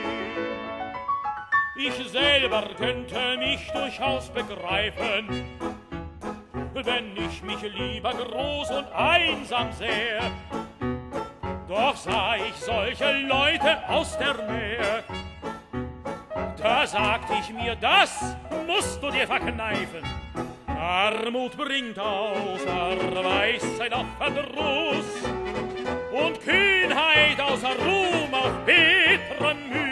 Speaker 3: Ich selber könnte mich durchaus begreifen, wenn ich mich lieber groß und einsam sähe. Doch sah ich solche Leute aus der Nähe, da sagt ich mir, das musst du dir verkneifen. Armut bringt außer Weisheit auf Verdruss und Kühnheit außer Ruhm auf bitteren Mühen.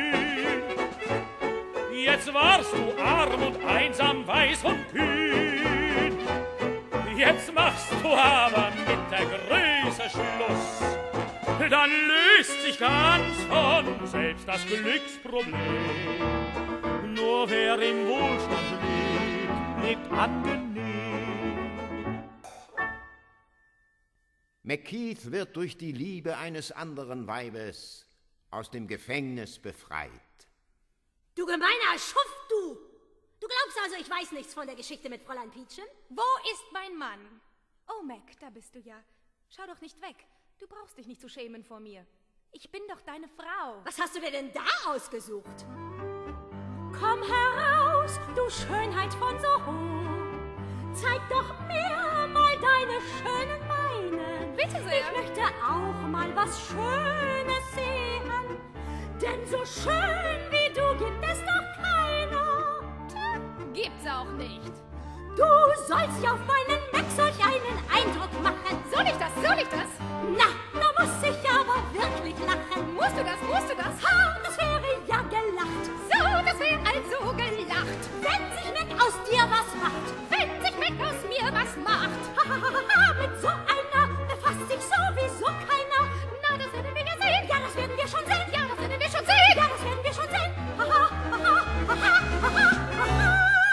Speaker 3: Jetzt warst du arm und einsam, weiß und kühn. Jetzt machst du aber mit der Größe Schluss. Dann löst sich ganz von selbst das Glücksproblem. Nur wer im Wohlstand lebt, lebt angenehm.
Speaker 1: McKeith wird durch die Liebe eines anderen Weibes aus dem Gefängnis befreit.
Speaker 10: Du gemeiner Schuft, du! Du glaubst also, ich weiß nichts von der Geschichte mit Fräulein Peachum?
Speaker 6: Wo ist mein Mann? Oh, Mac, da bist du ja. Schau doch nicht weg. Du brauchst dich nicht zu schämen vor mir. Ich bin doch deine Frau.
Speaker 10: Was hast du dir denn da ausgesucht?
Speaker 6: Komm heraus!
Speaker 7: aus, du Schönheit von Soho. Zeig doch mir mal deine schönen Beine.
Speaker 6: Bitte sehr.
Speaker 7: Ich möchte auch mal was Schönes sehen. Denn so schön wie du gibt es doch keiner.
Speaker 6: Gibt's auch nicht.
Speaker 7: Du sollst ja auf meinen Neck solch einen Eindruck machen.
Speaker 6: Soll ich das? Soll ich das?
Speaker 7: Na, da muss ich aber wirklich lachen.
Speaker 6: Musst du das? Musst du das?
Speaker 7: Ha, das wäre ja gelacht.
Speaker 6: So, das wäre also gelacht.
Speaker 7: Wenn sich Neck aus dir was macht.
Speaker 6: Wenn sich Neck aus mir was macht.
Speaker 7: Ha, ha, ha, ha, mit so einer befasst sich sowieso keiner.
Speaker 6: Na, das werden wir ja sehen.
Speaker 7: Ja, das werden wir schon sehen.
Speaker 6: Ja, das werden wir schon sehen.
Speaker 7: Ja, das werden wir schon sehen. Ha, ha, ha, ha, ha, ha, ha, ha.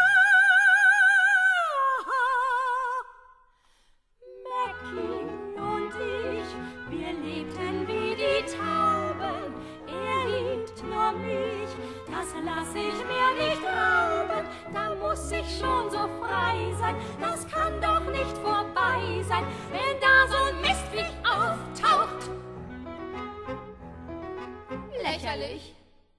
Speaker 7: Mackie und ich, wir lebten wie die Tauben. Er liebt nur mich, das lass ich mir nicht rauben. Da muss ich schon so frei sein, das kann doch nicht vorbei sein, wenn da so ein Mistviech auftaucht.
Speaker 6: Lächerlich.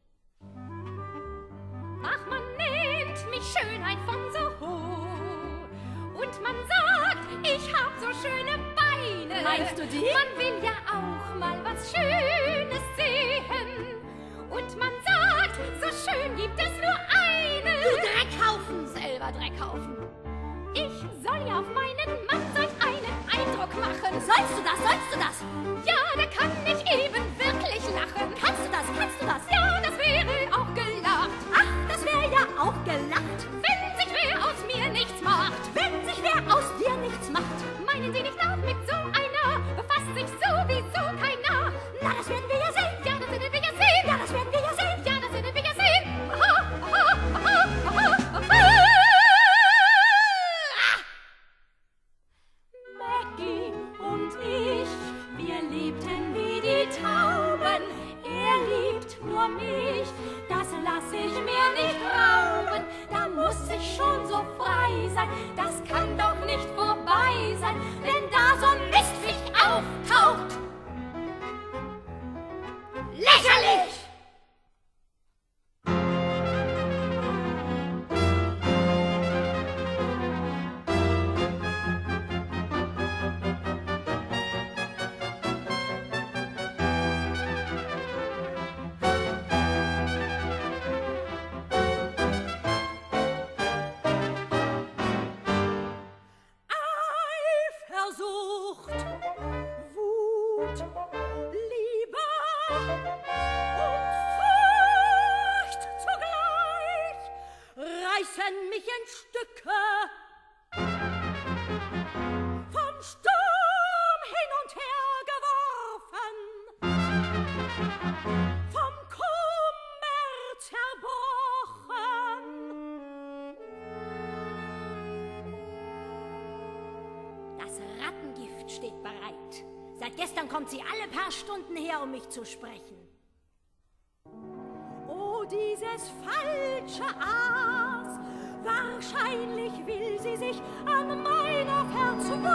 Speaker 6: Ach, man nennt mich Schönheit von Soho. Und man sagt, ich hab so schöne Beine.
Speaker 7: Meinst du die?
Speaker 6: Man will ja auch mal was Schönes sehen. Und man sagt, so schön gibt es nur eine.
Speaker 7: Du Dreckhaufen!
Speaker 6: Selber Dreckhaufen. Ich soll ja auf meinen Mann solch einen Eindruck machen.
Speaker 7: Sollst du das? Sollst du das?
Speaker 6: Ja, da kann ich eben wirklich lachen.
Speaker 7: Kannst du das? Kannst du das?
Speaker 6: Ja, das wäre auch gelacht.
Speaker 7: Ach, das wäre ja auch gelacht.
Speaker 6: Wenn sich wer aus mir nichts macht.
Speaker 7: Wenn sich wer aus dir nichts macht.
Speaker 6: Meinen Sie nicht auch, mit so einer befasst sich sowieso keiner?
Speaker 7: Na, das werden wir ja sehen.
Speaker 6: Ja, das werden wir ja sehen.
Speaker 7: Ja, das werden wir ja sehen.
Speaker 6: Ja, das werden wir ja sehen. Aha, aha, aha, aha, aha.
Speaker 7: Mackie und ich, wir lebten wie die Tauben. Er liebt nur mich, das lass ich mir nicht rauben. Da muss ich schon so frei sein, das kann doch nicht vorbei sein, wenn da so ein Mistviech auftaucht. Lächerlich! Eifersucht, Wut, Liebe und Furcht zugleich reißen mich in Stücke. Vom Sturm hin und her geworfen, vom Kummer zerbrochen. Das Rattengift steht bereit. Seit gestern kommt sie alle paar Stunden her, um mich zu sprechen. Oh, dieses falsche Aas, wahrscheinlich will sie sich an meiner Verzweiflung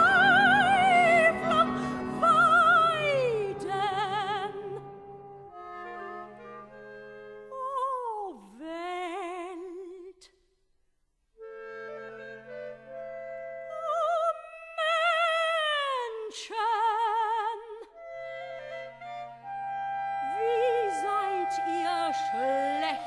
Speaker 7: weiden. Oh, Welt! Oh, Menschen! Wie seid ihr schlecht?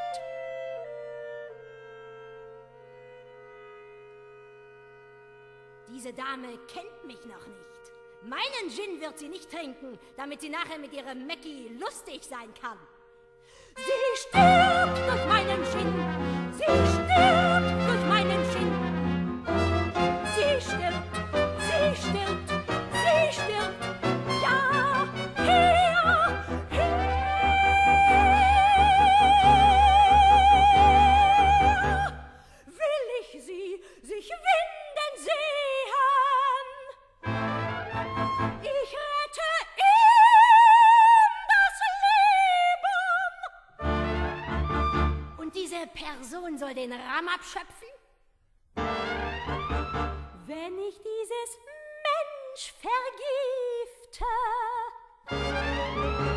Speaker 7: Diese Dame kennt mich noch nicht. Meinen Gin wird sie nicht trinken, damit sie nachher mit ihrem Mackie lustig sein kann. Sie stirbt durch meinen Gin. Sie stirbt durch meinen Gin. Sie stirbt, sie stirbt, sie stirbt. Ja, her, her. Will ich sie sich winden sehen? Ich rette ihm das Leben. Und diese Person soll den Ramm abschöpfen? Wenn ich dieses Mensch vergifte,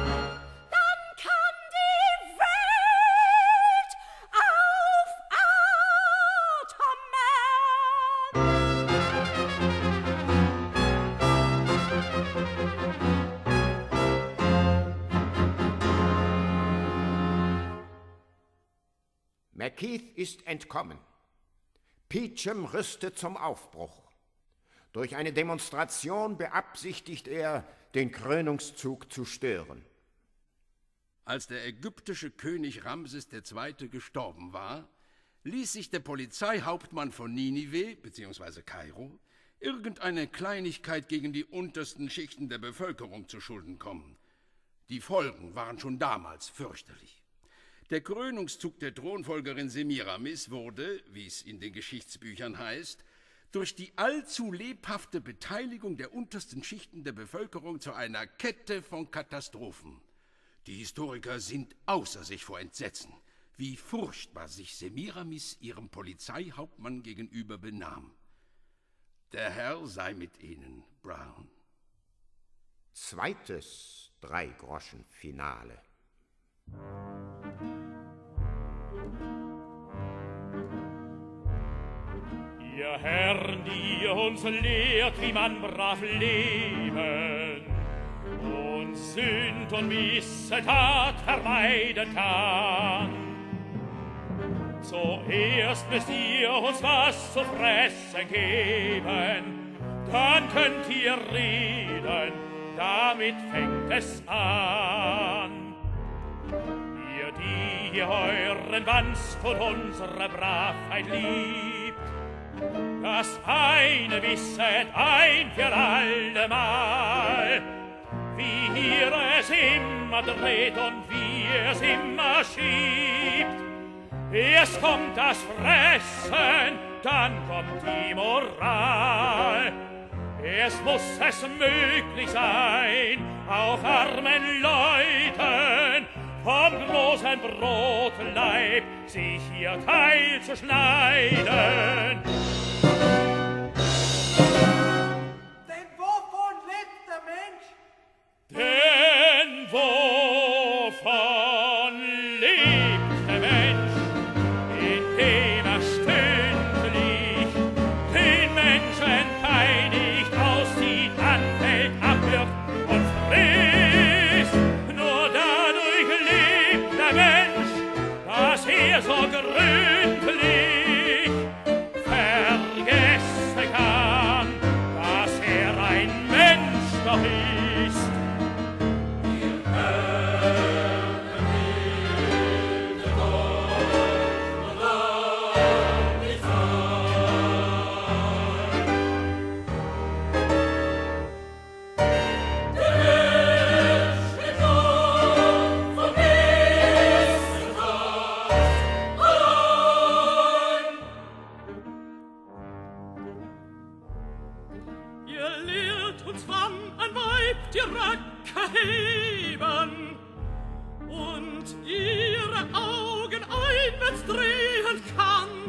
Speaker 7: dann kann die Welt aufatmen.
Speaker 1: Keith ist entkommen. Peacham rüstet zum Aufbruch. Durch eine Demonstration beabsichtigt er, den Krönungszug zu stören.
Speaker 8: Als der ägyptische König Ramses II. Gestorben war, ließ sich der Polizeihauptmann von Ninive bzw. Kairo irgendeine Kleinigkeit gegen die untersten Schichten der Bevölkerung zu Schulden kommen. Die Folgen waren schon damals fürchterlich. Der Krönungszug der Thronfolgerin Semiramis wurde, wie es in den Geschichtsbüchern heißt, durch die allzu lebhafte Beteiligung der untersten Schichten der Bevölkerung zu einer Kette von Katastrophen. Die Historiker sind außer sich vor Entsetzen, wie furchtbar sich Semiramis ihrem Polizeihauptmann gegenüber benahm. Der Herr sei mit Ihnen, Brown.
Speaker 1: Zweites Dreigroschen-Finale.
Speaker 3: Ihr Herren, die ihr uns lehrt, wie man brav leben und Sünd und Missetat vermeiden kann. Zuerst müsst ihr uns was zu fressen geben, dann könnt ihr reden, damit fängt es an. Ihr, die euren Wanst und unsere Bravheit liebt, das eine wisset ein für allemal, wie ihr es immer dreht und wie es immer schiebt. Erst kommt das Fressen, dann kommt die Moral. Erst muss es möglich sein, auch armen Leuten vom großen Brotleib sich ihr Teil zu schneiden.
Speaker 11: Denn wovon lebt der Mensch?
Speaker 3: Denn wovon lebt der Mensch? Indem er stündlich den Menschen peinigt, auszieht, anfällt, abwirft und frisst. Nur dadurch lebt der Mensch, dass er so gründlich vergessen kann, dass er ein Mensch doch ist.
Speaker 2: Ihr lehrt uns, wann ein Weib die Röcke heben und ihre Augen einwärts drehen kann.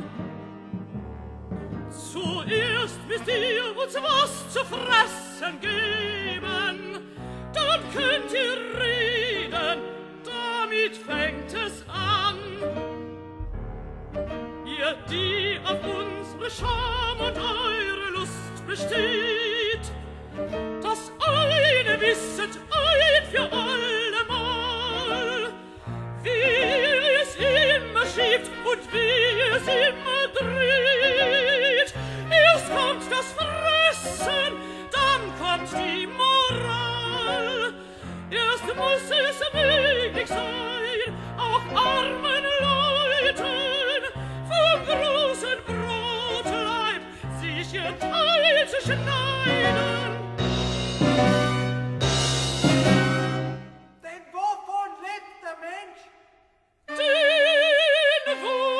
Speaker 2: Zuerst müsst ihr uns was zu fressen geben, dann könnt ihr reden, damit fängt es an. Ihr, die auf unsere Scham und eure Lust besteht, das eine wisset ein für allemal, wie es immer schiebt und wie es immer dreht. Erst kommt das Fressen, dann kommt die Moral. Erst muss es möglich sein, auch armen Leuten vom großen Brotleib sich ihr Teil zu schneiden.
Speaker 11: Denn wovon lebt der Mensch?
Speaker 2: Denn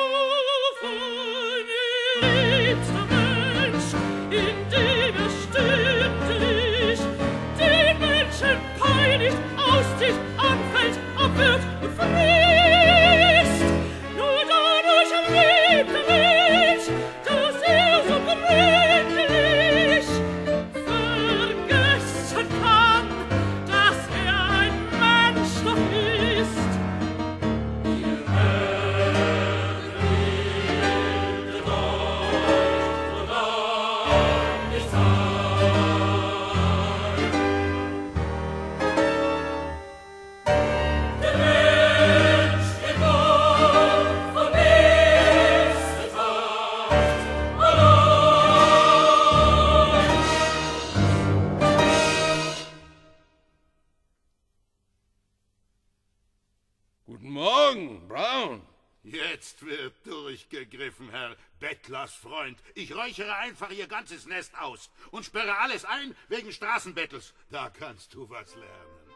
Speaker 2: wovon lebt der Mensch, indem er stündlich den Menschen peinigt, auszieht, anfällt, abwirft und frisst. Nur dadurch lebt der Mensch, dass er so gründlich
Speaker 12: begriffen, Herr Bettlers Freund. Ich räuchere einfach Ihr ganzes Nest aus und sperre alles ein wegen Straßenbettels. Da kannst du was lernen.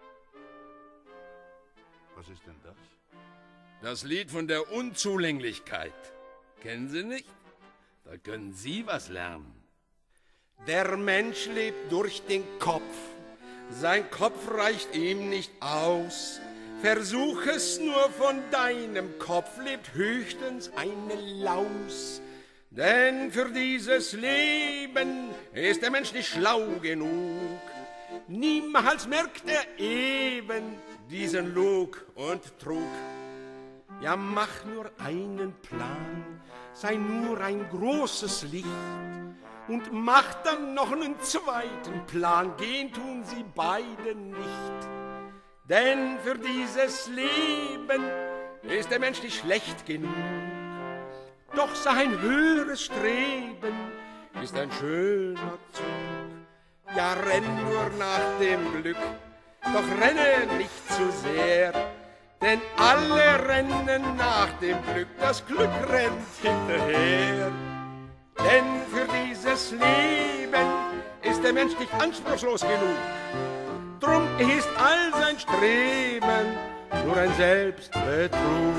Speaker 12: Was ist denn das?
Speaker 8: Das Lied von der Unzulänglichkeit. Kennen Sie nicht? Da können Sie was lernen. Der Mensch lebt durch den Kopf. Sein Kopf reicht ihm nicht aus. Versuch es nur von deinem Kopf, lebt höchstens eine Laus. Denn für dieses Leben ist der Mensch nicht schlau genug. Niemals merkt er eben diesen Lug und Trug. Ja, mach nur einen Plan, sei nur ein großes Licht und mach dann noch einen zweiten Plan, gehen tun sie beide nicht. Denn für dieses Leben ist der Mensch nicht schlecht genug. Doch sein höheres Streben ist ein schöner Zug. Ja, renn nur nach dem Glück, doch renne nicht zu sehr. Denn alle rennen nach dem Glück, das Glück rennt hinterher. Denn für dieses Leben ist der Mensch nicht anspruchslos genug. Drum ist all sein Streben nur ein Selbstbetrug.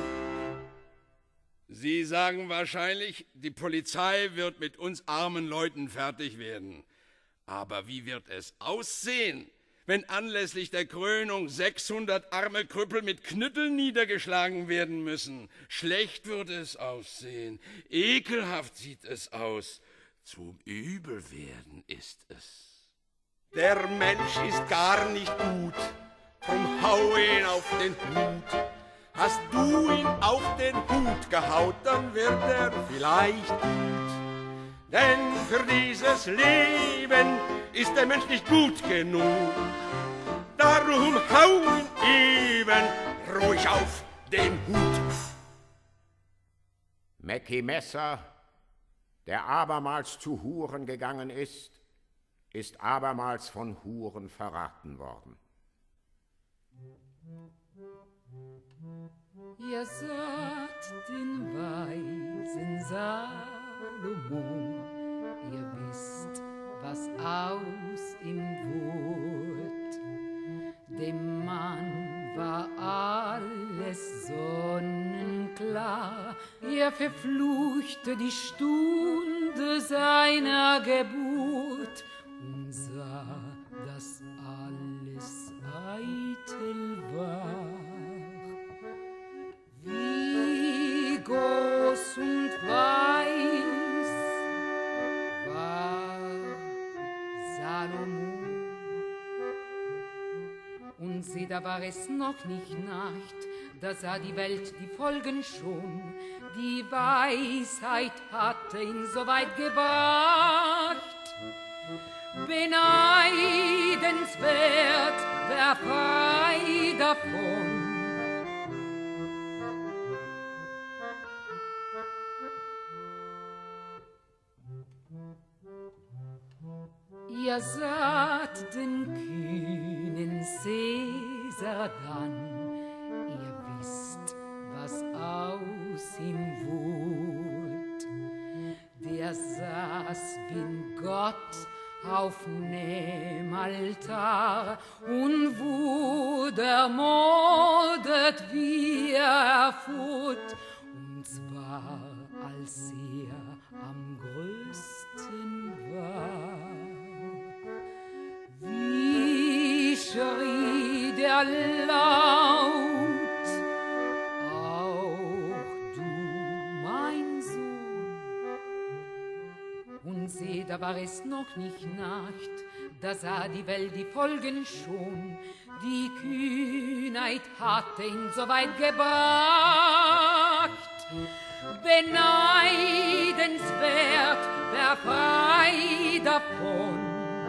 Speaker 8: Sie sagen wahrscheinlich, die Polizei wird mit uns armen Leuten fertig werden. Aber wie wird es aussehen, wenn anlässlich der Krönung 600 arme Krüppel mit Knütteln niedergeschlagen werden müssen? Schlecht wird es aussehen, ekelhaft sieht es aus, zum Übelwerden ist es. Der Mensch ist gar nicht gut, drum hau ihn auf den Hut. Hast du ihn auf den Hut gehaut, dann wird er vielleicht gut. Denn für dieses Leben ist der Mensch nicht gut genug. Darum hau ihn eben ruhig auf den Hut.
Speaker 1: Mackie Messer, der abermals zu Huren gegangen ist abermals von Huren verraten worden.
Speaker 9: Ihr saht den weisen Salomo, ihr wisst, was aus ihm wurd. Dem Mann war alles sonnenklar, er verfluchte die Stunde seiner Geburt und sah, dass alles eitel war. Wie groß und weiß war Salomo. Und sieh, da war es noch nicht Nacht, da sah die Welt die Folgen schon. Die Weisheit hatte ihn so weit gebracht. Beneidenswert, wer frei davon. Ihr saht den kühnen Cäsar dann, ihr wisst, was aus ihm wurd. Der saß wie Gott auf nem Altar und wurde ermordet, wie er erfuhrt, und zwar als er am größten war. Wie schrie der laut, auch du, mein Sohn. Und seh, da war es noch nicht Nacht, da sah die Welt die Folgen schon. Die Kühnheit hatte ihn so weit gebracht. Beneidenswert, wer frei davon.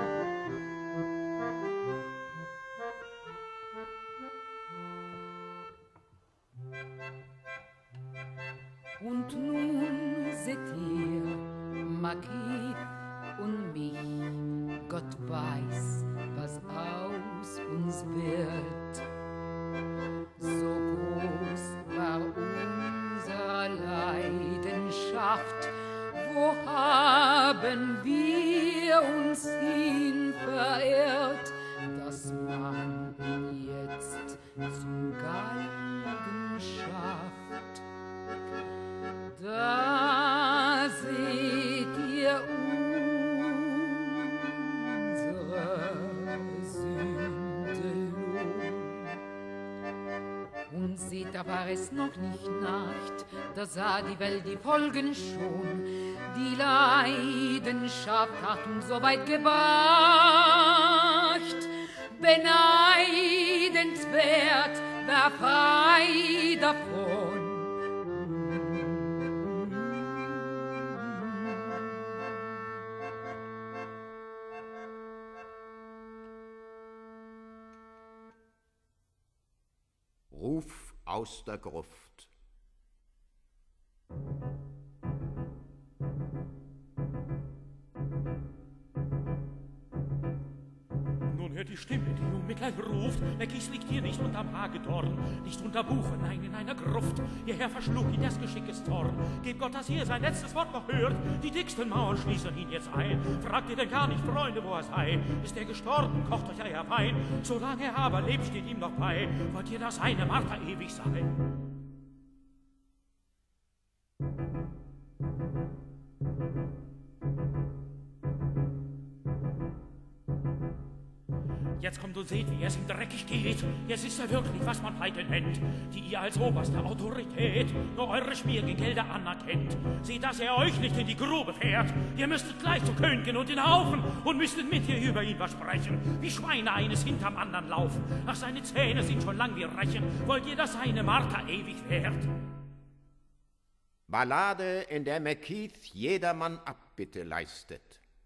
Speaker 9: Und nun seht ihr, Mackie und mich, Gott weiß, was aus uns wird. So groß war unser Leid, Leidenschaft, wo haben wir uns hin verehrt, dass man jetzt zum Galgen schafft? Da seht ihr unsere Sünde. Und seht, da war es noch nicht Nacht, da sah die Welt die Folgen schon. Die Leidenschaft hat uns so weit gebracht. Beneidenswert, wer frei davon.
Speaker 1: Ruf aus der Gruft.
Speaker 3: Nun hört die Stimme, die um Mitleid ruft. Der Kies liegt hier nicht unterm Hagedorn, nicht unter Buche, nein, in einer Gruft. Ihr Herr verschlug ihn des Geschickes Zorn. Gebt Gott, dass ihr sein letztes Wort noch hört. Die dicksten Mauern schließen ihn jetzt ein. Fragt ihr denn gar nicht, Freunde, wo er sei? Ist er gestorben, kocht euch euer Wein. Solange er aber lebt, steht ihm noch bei. Wollt ihr, dass eine Martha ewig sei? Jetzt kommt und seht, wie es ihm dreckig geht. Jetzt ist er wirklich, was man Pleite nennt, die ihr als oberste Autorität nur eure schmierigen Gelder anerkennt. Seht, dass er euch nicht in die Grube fährt. Ihr müsstet gleich zur Königin und den Haufen und müsstet mit ihr über ihn versprechen, wie Schweine eines hinterm anderen laufen. Ach, seine Zähne sind schon lang wie Rechen. Wollt ihr, dass seine Martha ewig währt?
Speaker 1: Ballade, in der Macheath jedermann Abbitte leistet.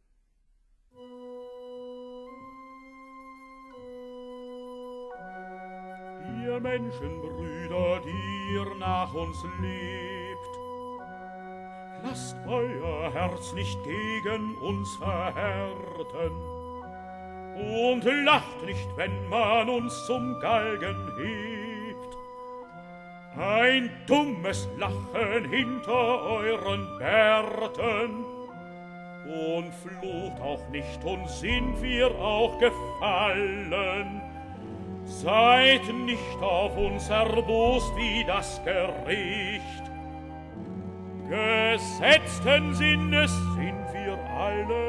Speaker 3: Ihr Menschenbrüder, die ihr nach uns lebt, lasst euer Herz nicht gegen uns verhärten und lacht nicht, wenn man uns zum Galgen hebt. Ein dummes Lachen hinter euren Bärten und flucht auch nicht, und sind wir auch gefallen. Seid nicht auf uns erbost wie das Gericht. Gesetzten Sinnes sind wir alle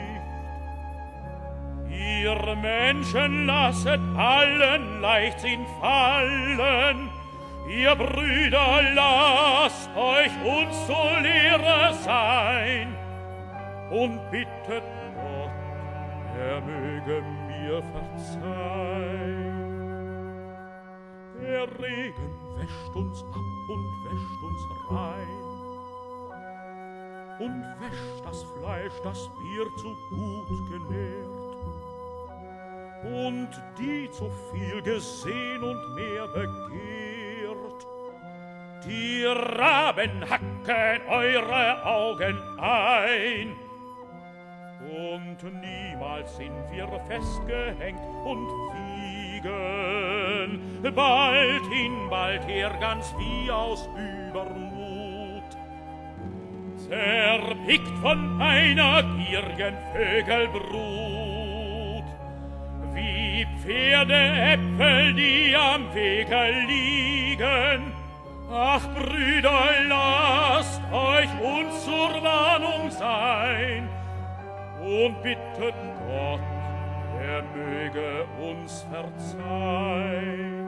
Speaker 3: nicht. Ihr Menschen lasset allen Leichtsinn fallen. Ihr Brüder, lasst euch uns zur Lehre sein. Und bittet Gott, er möge mir verzeihen. Der Regen wäscht uns ab und wäscht uns rein und wäscht das Fleisch, das wir zu gut genährt und die zu viel gesehen und mehr begehrt. Die Raben hacken eure Augen ein und niemals sind wir festgehängt und wiegen bald hin, bald her, ganz wie aus Übermut. Zerpickt von einer gierigen Vögelbrut, wie Pferdeäpfel, die am Wege liegen. Ach, Brüder, lasst euch uns zur Warnung sein und bittet Gott, er möge uns verzeihen.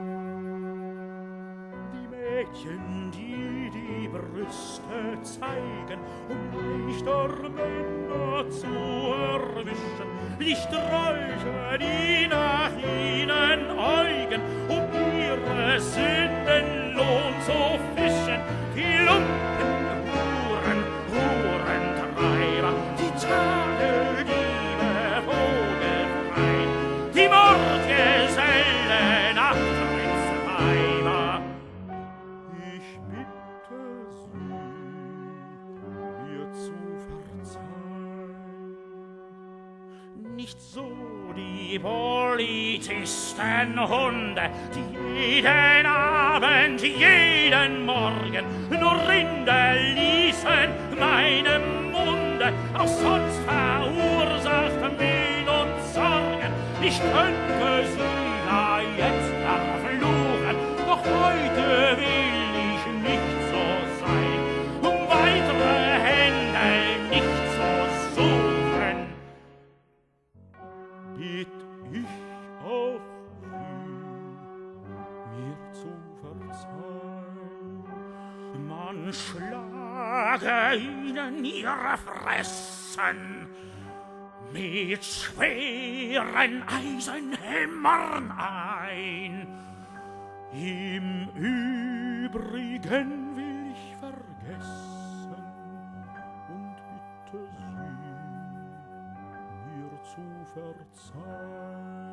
Speaker 3: Die Mädchen, die die Brüste zeigen, leichter Männer zu erwischen, Lichträuche, die nach ihnen äugen, ihre Sündenlohn zu fischen, die Lumpen, Huren, Hurentreiber, die Tageldiebe, Vogelfreien, die Mordgesellen, Nachtreinsweiber. Ich bitte sie, mir zu verzeihen. Nicht so die die Polizistenhunde, die jeden Abend, jeden Morgen nur Rinde ließen meinem Munde, auch sonst verursacht Mühen und Sorgen. Ich könnte sie ja jetzt verfluchen, doch heute will ich nicht so sein, um weitere Hände nicht zu suchen. Bitt ich auf mir zu verzeihen, man schlage ihnen ihre Fressen mit schweren Eisenhämmern ein. Im Übrigen will ich vergessen und bitte sie mir zu verzeihen.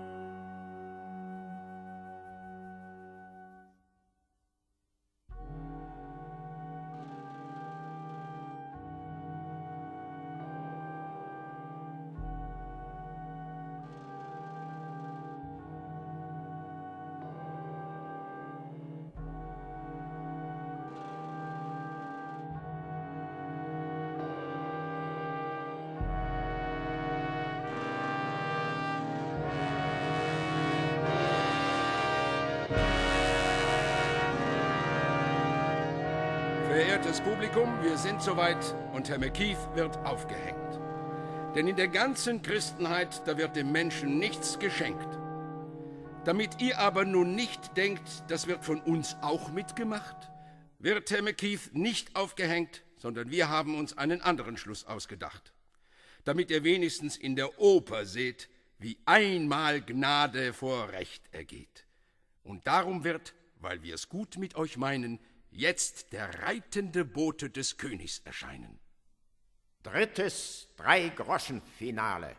Speaker 8: Verehrtes Publikum, wir sind soweit und Herr McKeith wird aufgehängt. Denn in der ganzen Christenheit, da wird dem Menschen nichts geschenkt. Damit ihr aber nun nicht denkt, das wird von uns auch mitgemacht, wird Herr McKeith nicht aufgehängt, sondern wir haben uns einen anderen Schluss ausgedacht. Damit ihr wenigstens in der Oper seht, wie einmal Gnade vor Recht ergeht. Und darum wird, weil wir es gut mit euch meinen, jetzt der reitende Bote des Königs erscheinen.
Speaker 1: Drittes Drei-Groschen-Finale.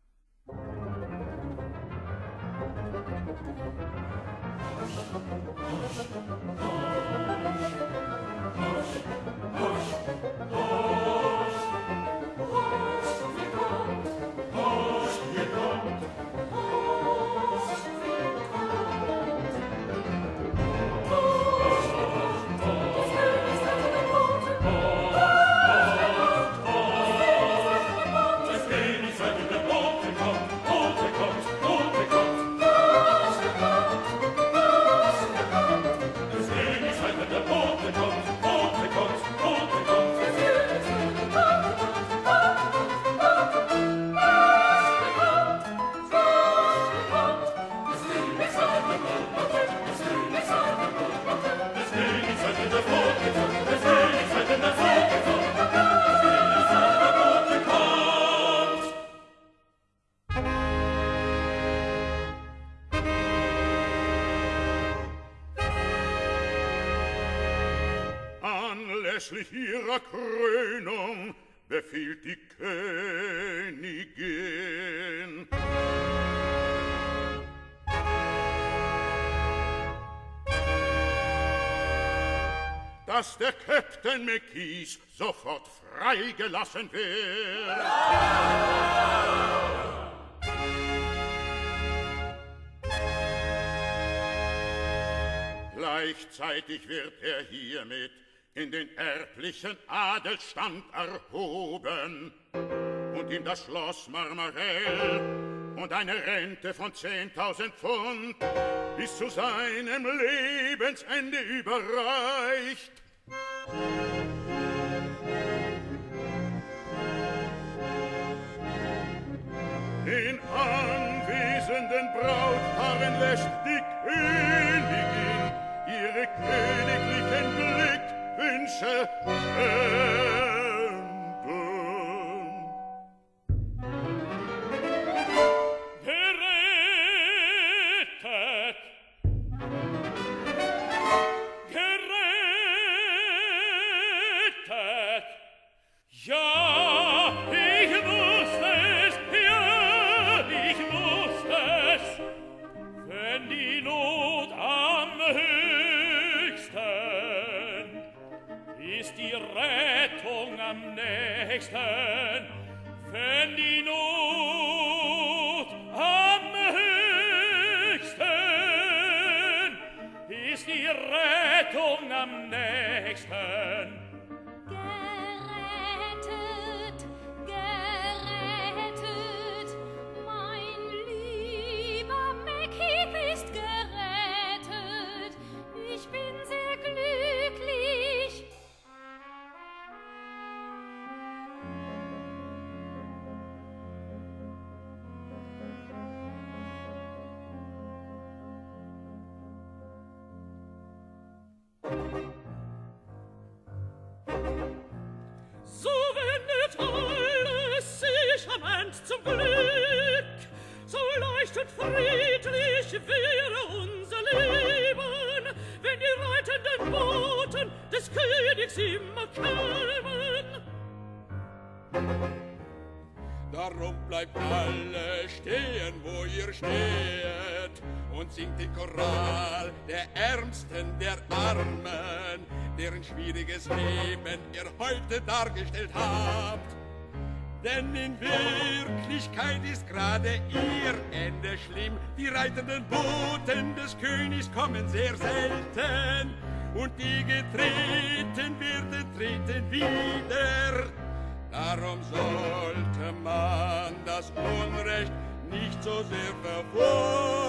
Speaker 12: Anlässlich ihrer Krönung befiehlt die Königin. Dass der Captain McKeith sofort freigelassen wird. Gleichzeitig wird er hiermit in den erblichen Adelsstand erhoben und ihm das Schloss Marmarell und eine Rente von 10.000 Pfund bis zu seinem Lebensende überreicht. Den anwesenden Brautpaaren lässt die Königin ihre königlichen Glückwünsche
Speaker 3: wenn die Not am Rettung am nächsten.
Speaker 7: Gerettet, gerettet, mein lieber Mackheep ist gerettet. Ich bin sehr glücklich.
Speaker 2: So wendet alles sich am End zum Glück, so leicht und friedlich wäre unser Leben, wenn die reitenden Boten des Königs immer kämen.
Speaker 8: Darum bleibt alle stehen, wo ihr steht, und singt den Choral der Ärmsten, der Armen, deren schwieriges Leben ihr heute dargestellt habt. Denn in Wirklichkeit ist gerade ihr Ende schlimm. Die reitenden Boten des Königs kommen sehr selten, und die getreten werden, treten wieder. Darum sollte man das Unrecht nicht so sehr verfolgen.